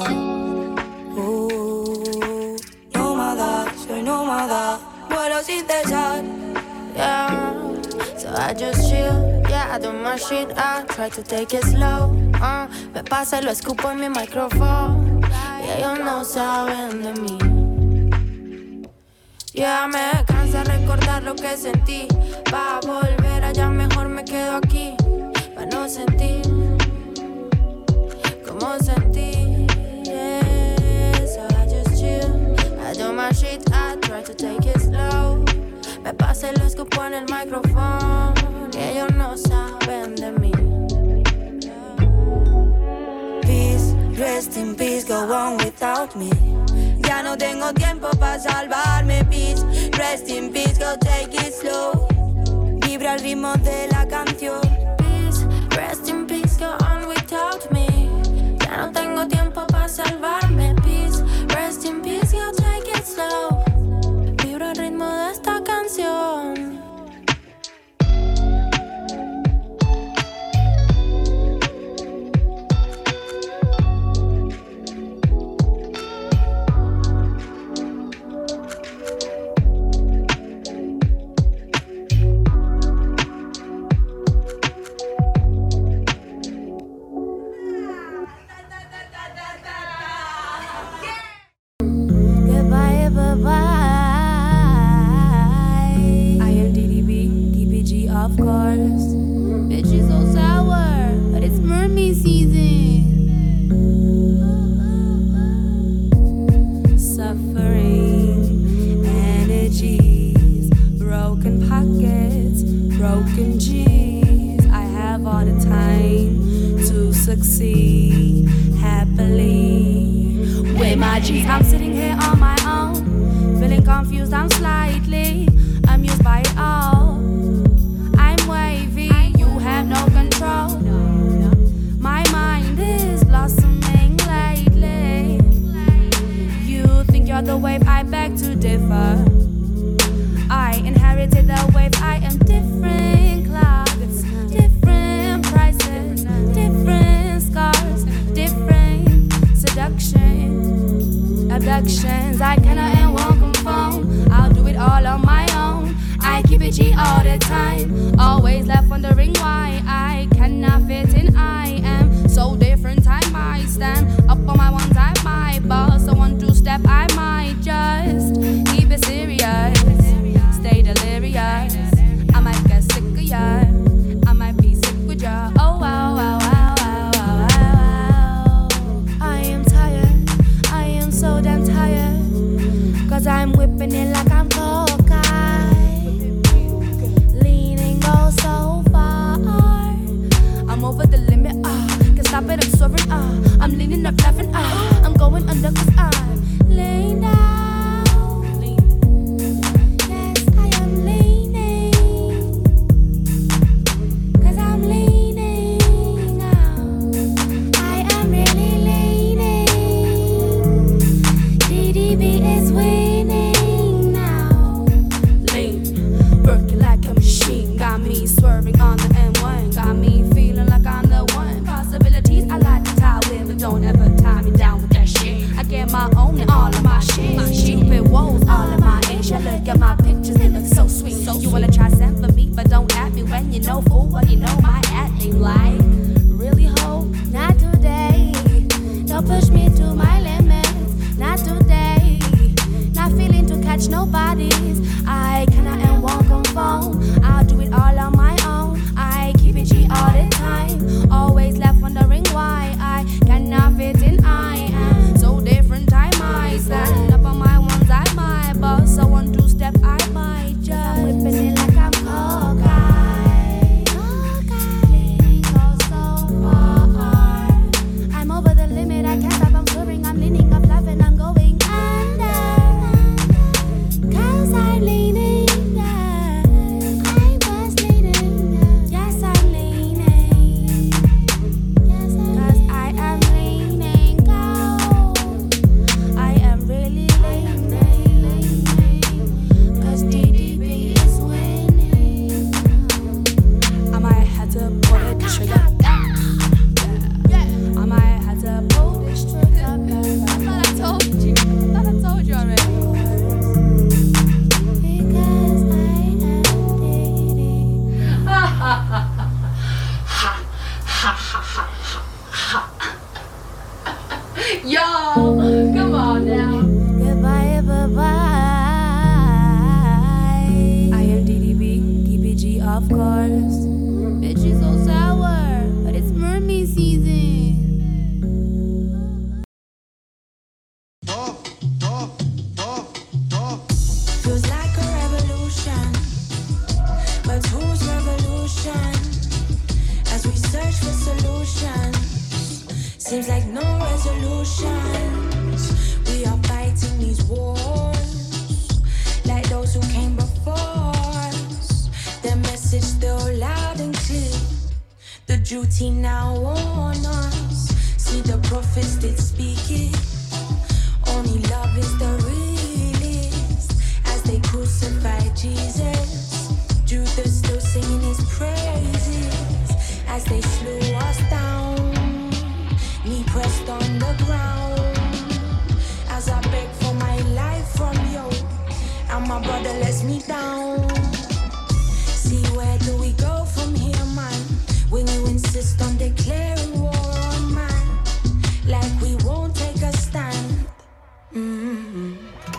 Oh, nómada, soy nómada, vuelo sin cesar. Yeah, so I just chill, yeah, I do my shit, I try to take it slow, uh, me pasa y lo escupo en mi micrófono, y ellos no saben de mí. Yeah, me cansa recordar lo que sentí, pa' volver allá mejor me quedo aquí, pa' no sentir como sentí, yeah, so I just chill, I do my shit, I try to take it slow. Me pasé lo escupo en el micrófono y ellos no saben de mí. Peace, rest in peace, go on without me. Ya no tengo tiempo pa' salvarme. Peace, rest in peace, go take it slow. Vibra el ritmo de la canción. Peace, rest in peace, go on without me. Ya no tengo tiempo pa' salvarme. Peace, rest in peace, go take it slow. Vibra el ritmo de esta canción. Goodbye, bye-bye. Of course, bitch, you so sour, but it's mermaid season. Suffering, energies, broken pockets, broken G's. I have all the time to succeed happily with my G's. I'm sitting here on my own, feeling confused, I'm slightly amused by it all. Wavy, you have no control. My mind is blossoming lately. You think you're the wave, I beg to differ. I inherited the wave, I am different clouds, different prices, different scars, different seduction, abductions. I cannot and won't conform. I'll do it all on my own. I keep it G all the time, always left wondering why I cannot fit in. I am so different, I might stand up on my ones, I might boss. So one two step, I might just keep it serious, stay delirious. I might get sick of ya, I might be sick with ya. Oh wow, wow, wow, wow, wow, wow. I am tired, I am so damn tired, cause I'm whipping it like I'm cocaine. So far, I'm over the limit, ah, uh, can't stop it, I'm soaring, ah, uh, I'm leaning up, laughing, ah, uh, I'm going under cause I'm laying down, yes, I am leaning, cause I'm leaning out, I am really leaning, D D B is winning now, lean, working like a machine, got me swerving on the N one, got me feeling like I'm the one. Possibilities I like to tie with, but don't ever tie me down with that shit. I get my own and all of my shit. Stupid woes, all of my age. I look at my pictures, they look so sweet. So you wanna try send for me, but don't at me when you know full well you know my at ain't like. Really ho, not today. No push me to my limits. Not today, not feeling to catch nobody's. I cannot and won't conform. I'll do it all on my own. I keep it G all the time. Always left wondering why I cannot fit in. I am so different. I might stand up on my ones. I might boss. So one two step I might just. I'm whipping it like I'm Hawkeye. Hawkeye, go so far. I'm over the limit. I can't stop. I'm soaring. I'm leaning up, laughing. I'm going under. Cause I'm leaning. I was leaning. Yes, I'm leaning. Cause I am leaning. Go. I am really leaning. Cause D D B is winning. I might have to pull the trigger. I might have to pull this trigger. I thought I told you. I thought I told you already. Because I am leaning. Ha ha ha ha ha ha ha. Yo, come on now. Goodbye, bye-bye. I am D D B, keep it G, of course. Bitch, you so sour, but it's mermaid season. Feels like a revolution, but whose revolution? As we search for solutions, seems like no resolutions. We are fighting these wars like those who came before us. Their message still loud and clear. The duty now on us. See, the prophets did speak it. Only love is the realest. As they crucified Jesus, Judas still singing his praises. As they slew us down, knee pressed on the ground. As I beg for my life from you, and my brother lets me down. See, where do we go from here, man? When you insist on declaring war on man, like we won't take a stand. Mm-hmm.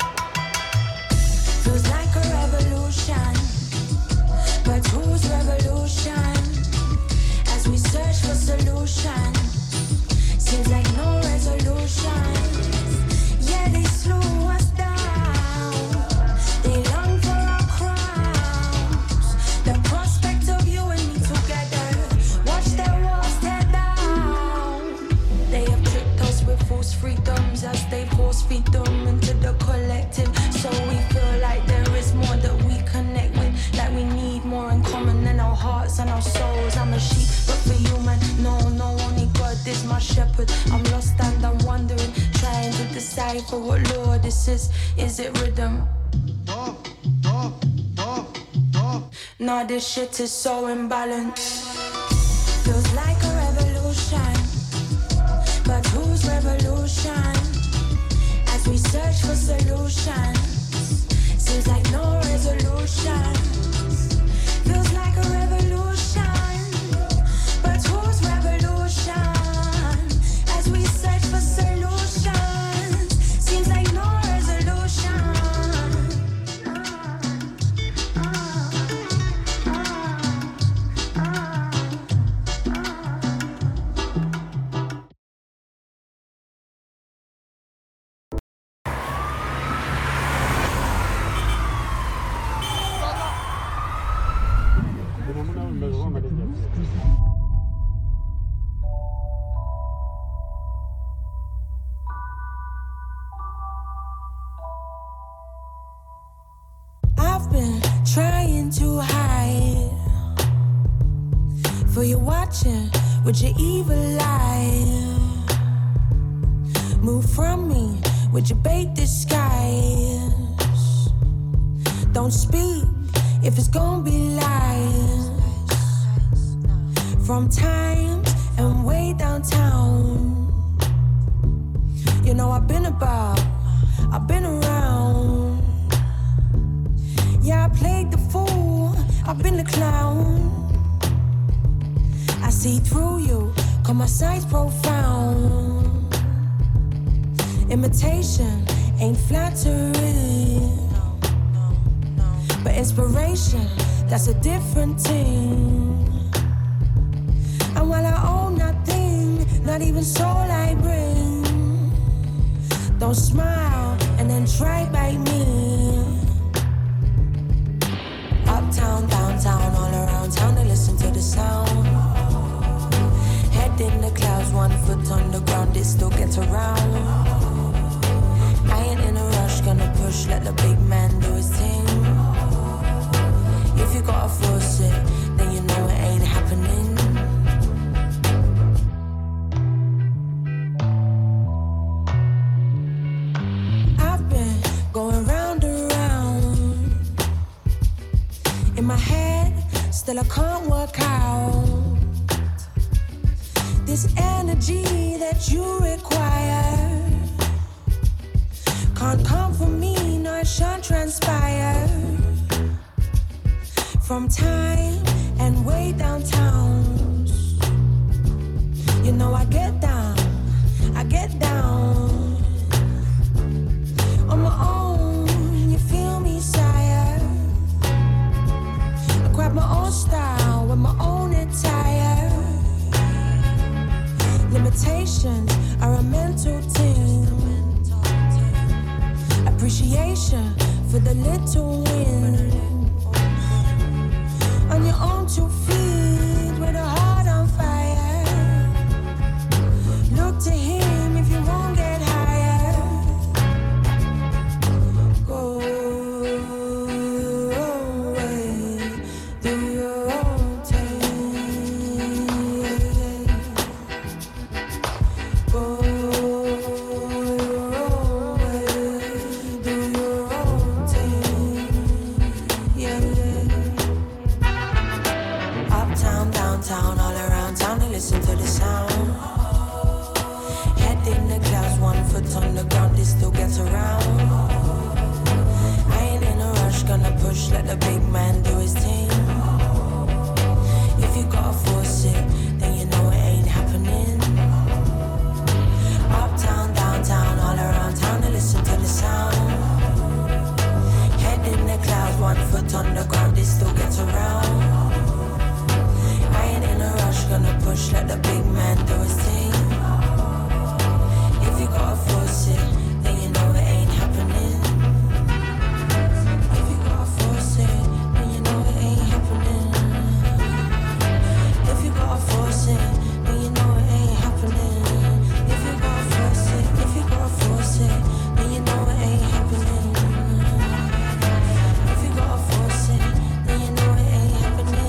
Feels like a revolution, but whose revolution? As we search for solutions, seems like no resolution. Yeah, they slow us down. They long for our crowns. The prospect of you and me together. Watch their walls tear down. They have tricked us with false freedoms as they force feed them into the collective. So we feel like there is more that we connect with. Like we need more in common than our hearts and our souls. I'm a sheep, but for you, man, no, no, only God is my shepherd. I'm lost and I'm wondering, trying to decipher what law this is. Is it rhythm? Nah, this shit is so imbalanced. Feels like a revolution, but whose revolution? As we search for solutions, seems like no resolution. Feels like a revolution, but whose revolution? As we search for solutions, seems like no resolution. I've been trying to hide, for you're watching with your evil eye. Move from me with your bait disguise. Don't speak if it's gonna be lies. From times and way downtown, you know I've been about, I've been around. Yeah, I played the fool, I've been the clown. I see through you, cause my sight's profound. Imitation ain't flattering, but inspiration, that's a different thing. And while I own nothing, not even soul I bring, don't smile and then try bite me. Uptown, downtown, all around town, they listen to the sound. Head in the clouds, one foot on the ground, it still gets around. I ain't in a rush, gonna push, let the big man do his thing. If you gotta force it, then you know it ain't happening. I've been going round and round in my head, still I can't work out this energy that you require. Can't come from me, no it shan't transpire. From time and way downtown, you know I get down, I get down. On my own, you feel me, sire. I grab my own style with my own attire. Limitations are a mental thing. Appreciation for the little win. On your own two feet with a heart on fire. Look to him if you won't get higher. Go away, do your own thing. Go listen to the sound. Head in the clouds, one foot on the ground, it still gets around. I ain't in a rush, gonna push, let the big man do his thing. If you gotta force it, then you know it ain't happening. Uptown, downtown, all around town, they listen to the sound. Head in the clouds, one foot on the ground, it still gets around. Gonna push, let the big man do his thing. If you gotta force it, then you know it ain't happening. If you gotta force it, then you know it ain't happening. If you gotta force it, then you know it ain't happening. If you gotta force it, if you gotta force it, then you know it ain't happening. If you gotta force it, then you know it ain't happening.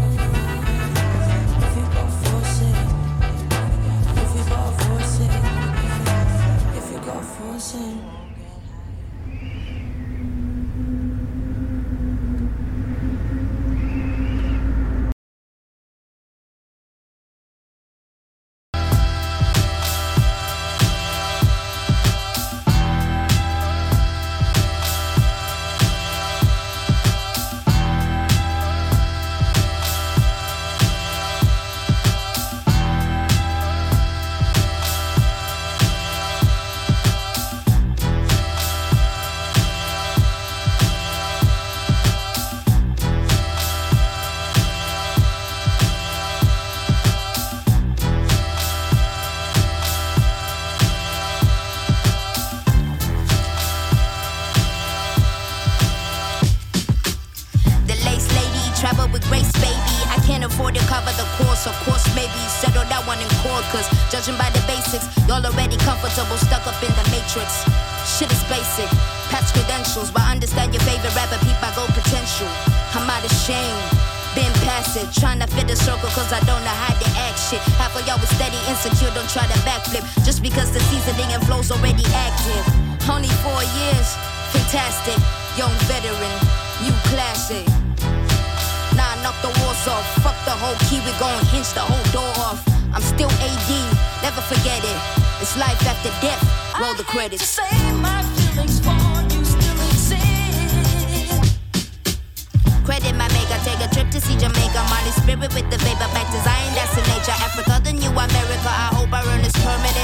Judging by the basics, y'all already comfortable, stuck up in the matrix. Shit is basic, past credentials, but understand your favorite rapper, peep my gold potential. I'm out of shame, been past it, trying to fit a circle cause I don't know how to act shit. Half of y'all was steady, insecure, don't try to backflip, just because the seasoning and flow's already active. Only four years, fantastic, young veteran, new classic. Nah, knock the walls off, fuck the whole key, we gon' hinge the whole door off. I'm still A D, never forget it. It's life after death, roll the credits. Say my feelings for you still exist. Credit my maker, take a trip to see Jamaica. Molly spirit with the vapor back to Zion, that's in nature. Africa, the new America, I hope I earn this permanent. And this I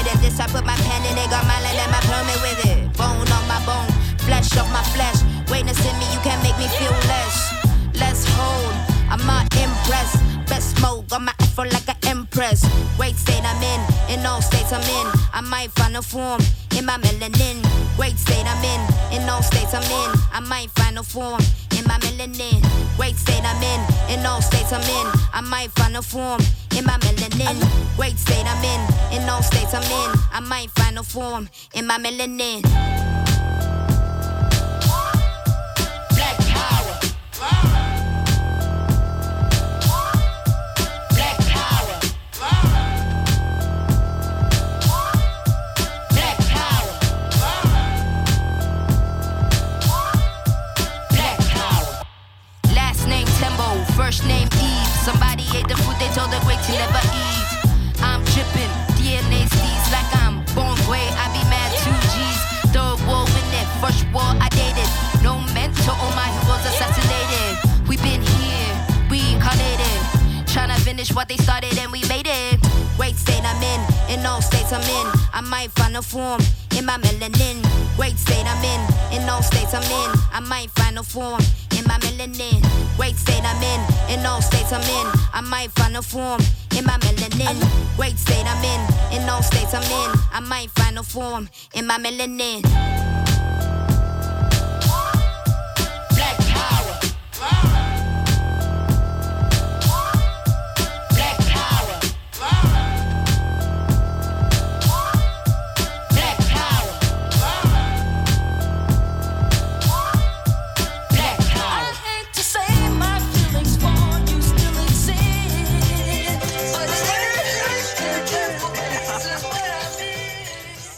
I put my pen in it, got my land and my permit with it. Bone on my bone, flesh off my flesh. Witness in me, you can't make me feel less. Let's hold, I'm not impressed. Best smoke, got my afro like an empress. Great state I'm in, in all states I'm in. I might find a form in my melanin. Great state I'm in, in all states I'm in. I might find a form in my melanin. Great state I'm in, in all states I'm in. I might find a form in my melanin. Great state I'm in, in all states I'm in. I might find a form in my melanin. Black power. Black power. Black power. Black power. Last name Tembo, first name Eve. Somebody ate the food they told the great to never eat. I'm dripping, D N A seeds like I'm born gray. I be mad two G's. Third war in it, first war I dated. No mentor, all my heroes assassinated. We been here, reincarnated. Tryna finish what they started and we made it. Great state I'm in, in all states I'm in. I might find a form in my melanin. Great state I'm in, in all states I'm in. I might find a form in my melanin. Great state I'm in, in all states I'm in. I might find a form in my melanin. Great state I'm in, in all states I'm in. I might find a form in my melanin. Black power. Black power. Black power. Black power. I hate to say my feelings for you still exist, but this is what I miss.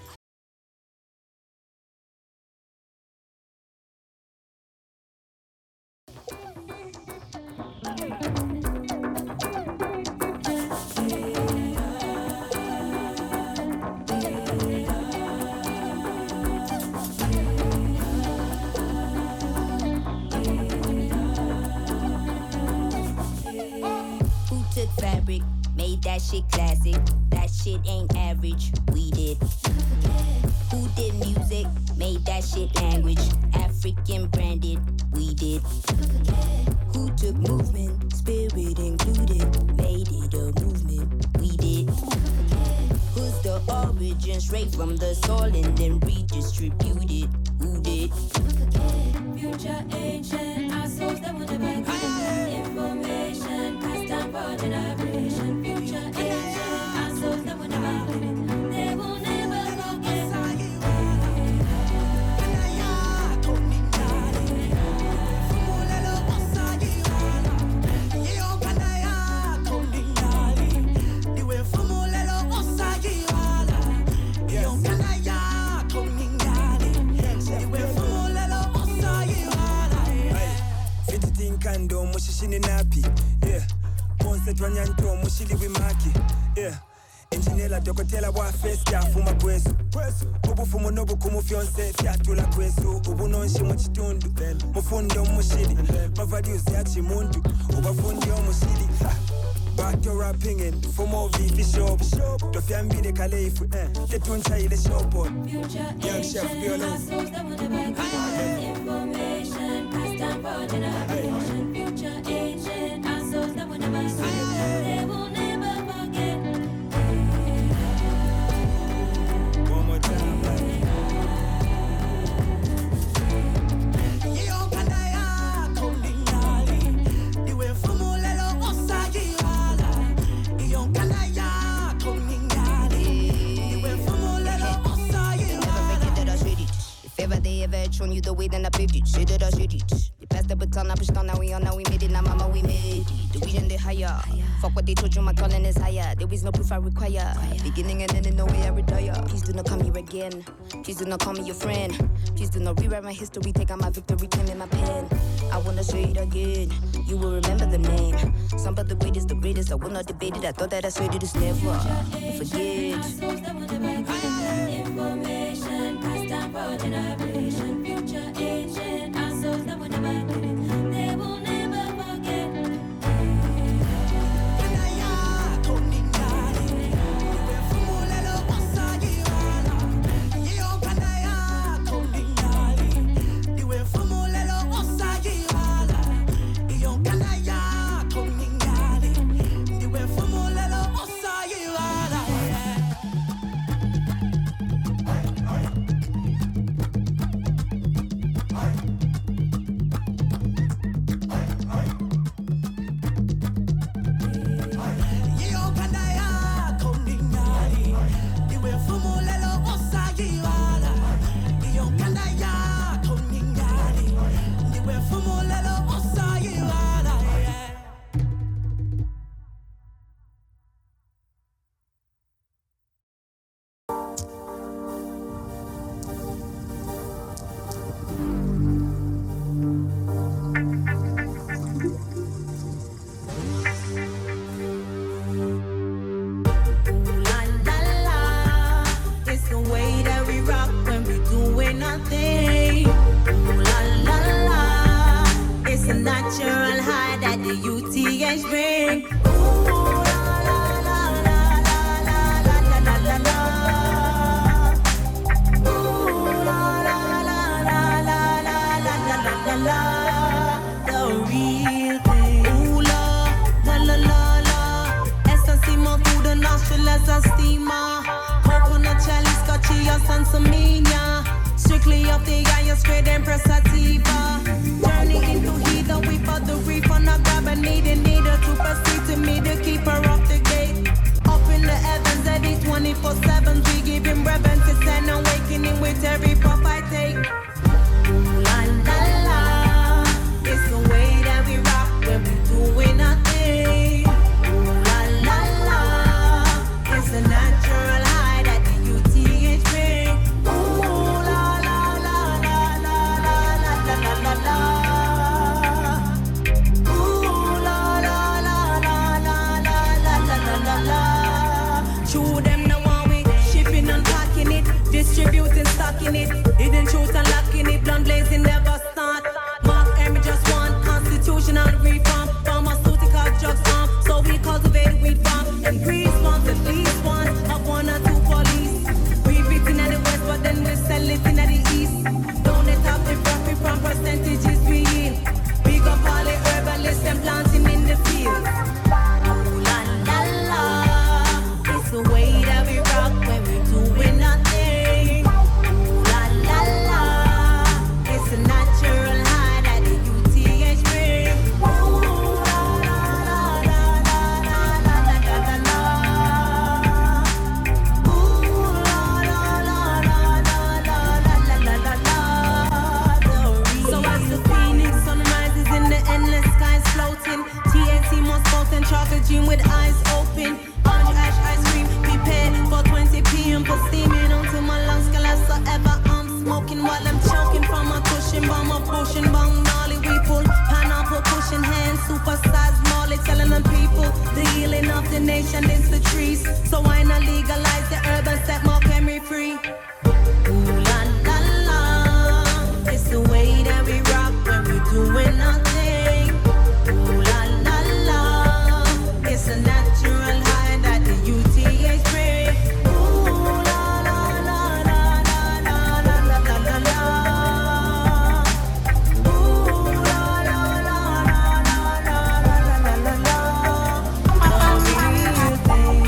Who took fabric, made that shit classic? That shit ain't average, we did. Who did music, made that shit language? African branded, we did. Who took movement, spirit included, made it a movement, we did. Who's the origin, straight from the soil and then redistributed, who did? Future ancient, our souls that will never get information passed down for generation. Future ancient, our souls that will never get it. They will never forget. Kando mushishini napi, yeah. Concept wanyanto mushili wimaki, yeah. Engineer dokotela wa face ya fuma kwesu. Ubufumu nobukumu fyonse fyatula kwesu. Ubunonshi mu kitundu, mufundo mushili. Mavalues ya chimundu, ubafundi omushili. Back your rapping in, for more V F shop. The family de Kalefu, eh. Get one child shop on. Young chef, be alone. Information passed down for generation. Future ancient, our souls that will never forget. They will never forget. One more time, shown you the way, then I paved it. Shit it or shit it. You passed the baton, I pushed on, now we on, now we made it. Now mama, we made it. The vision they higher. Fuck what they told you, my calling is higher. There is no proof I require. Beginning and ending, no way I retire. Please do not come here again. Please do not call me your friend. Please do not rewrite my history. Take out my victory, claim in my pen. I wanna say it again. You will remember the name. Some of the greatest, the greatest. I will not debate it. I thought that I said it is never. Forget. Information passed down for generation. Future ancient, our souls that will never get it. They will never forget. a natural high that the U T H bring. As a steamer, coconut chalice, cachillas and samina. Strictly up the highest grade Empress Sativa. Journey into heather, we bought the reef on a grab and need a needle to proceed to me to keep her off the gate. Up in the heavens, Eddie twenty-four seven, we give him reverence, it's an awakening with every puff I take. Ooh la la la, it's the way that we rock when we doing our thing. It's a natural high that the U T H bring. Ooh la la la la la la la la la la. Ooh la la la la la la la la la la. Show them the one we shipping and packing it, distributing, stocking it, hidden truth and locking it, blunt blazing never start. Mark Emmy just one constitutional reform, pharmaceutical drugs farm, so we cultivate weed farm and grease farms and leaves. One or two police. We beat in the west, but then we sell it in the east. Don't let up the profit from percentages we in. Big up all the herbalists and planting in the field. Ooh la la la, it's the way that we rock when we doing our thing. Ooh la la la, it's a natural high that the U T H bring. Ooh la la la la la la la la la la. Endless skies floating, T N T most potent, chocolate dream with eyes open. Orange ash ice cream, prepared for twenty p m for steaming onto my lungs, collapse forever. I'm smoking while I'm choking from a cushion, bomb a potion, bong gnarly. We pull pineapple, pushing hands, supersized molly, telling them people the healing of the nation is the trees. So why not legalize the herb and set Mark Henry free? Ooh la la la, it's the way that we rock when we doing nothing. It's a natural high that the U T H bring. Ooh la la la la la la la la la la la. Ooh la la la la la la la la la la. The real thing.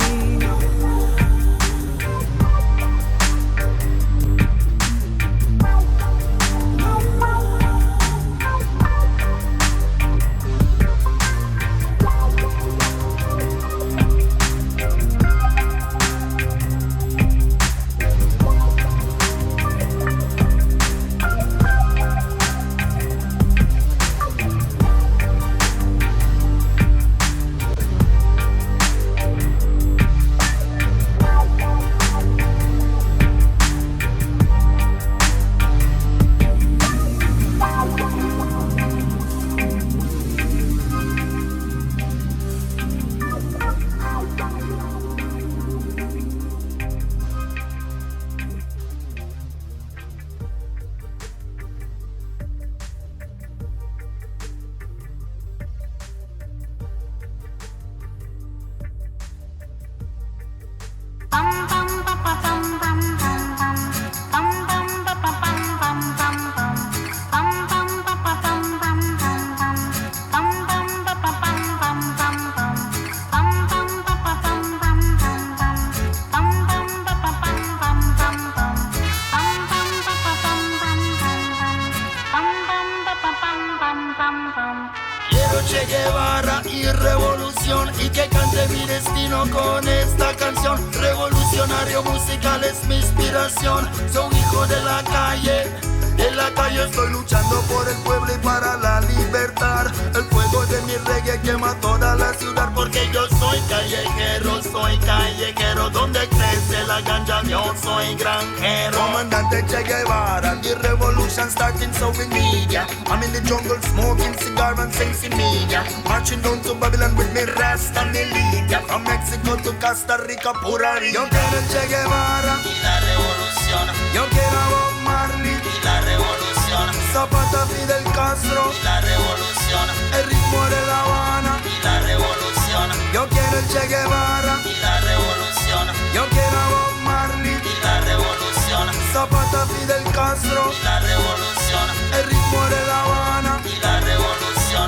Che Guevara y revolución, y que cante mi destino con esta canción. Revolucionario musical es mi inspiración, soy un hijo de la calle. En la calle estoy luchando por el pueblo y para la libertad. El fuego de mi reggae quema toda la ciudad, porque yo soy callejero, soy callejero. Donde crece la ganja yo soy granjero. Comandante Che Guevara, the revolution starting so in media. I'm in the jungle smoking cigar and sing semilla. Marching down to Babylon with me Rasta militia. From Mexico to Costa Rica, pura vida. Yo quiero Che Guevara y la revolución. Yo quiero a Bob Marley y la revolución. Zapata, Fidel Castro y la revolución. Che Guevara y la revolución. Yo quiero a Bob Marley y la revolución. Zapata, Fidel Castro y la revolución. El ritmo de La Habana y la revolución.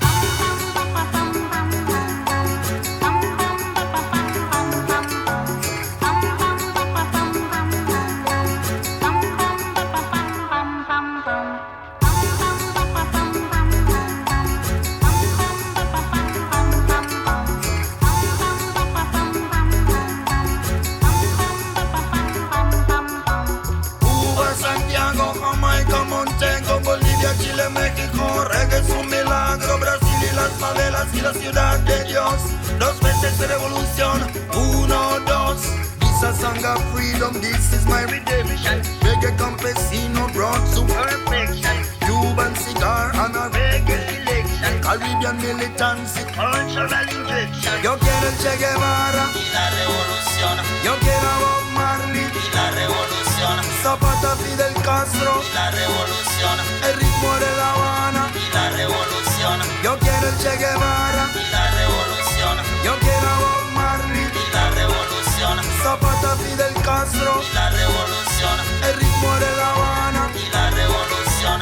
Chile, México, reggae es un milagro. Brasil y las favelas y la ciudad de Dios. Dos veces de revolución, uno, dos. Visa, sanga, freedom, this is my redemption. Reggae campesino brought to perfection. Cuban cigar and a reggae selection. Caribbean militancy, cultural injection. Yo quiero el Che Guevara y la revolución. Yo quiero a Bob Marley y la revolución. Zapata, Fidel Castro y la revolución. El ritmo de La Habana y la revolución. Yo quiero el Che Guevara y la revolución. Yo quiero a Bob Marley y la revolución. Zapata, Fidel Castro y la revolución. El ritmo de La Habana y la revolución.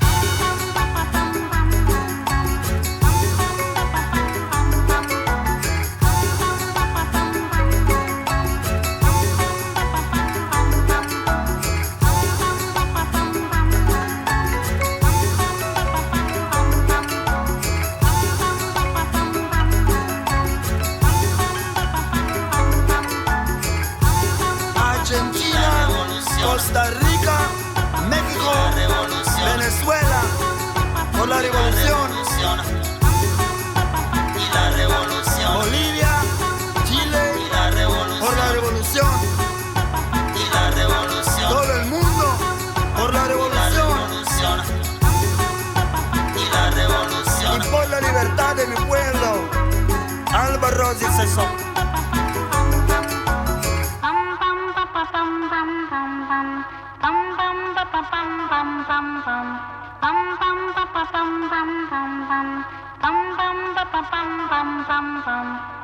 Costa Rica, México, Venezuela, por la revolución. Y la revolución. Bolivia, Chile, y la revolución. Por la revolución. Y la revolución. Todo el mundo, por la revolución. Y la revolución. Y por la libertad de mi pueblo. Álvaro y César. Bum bum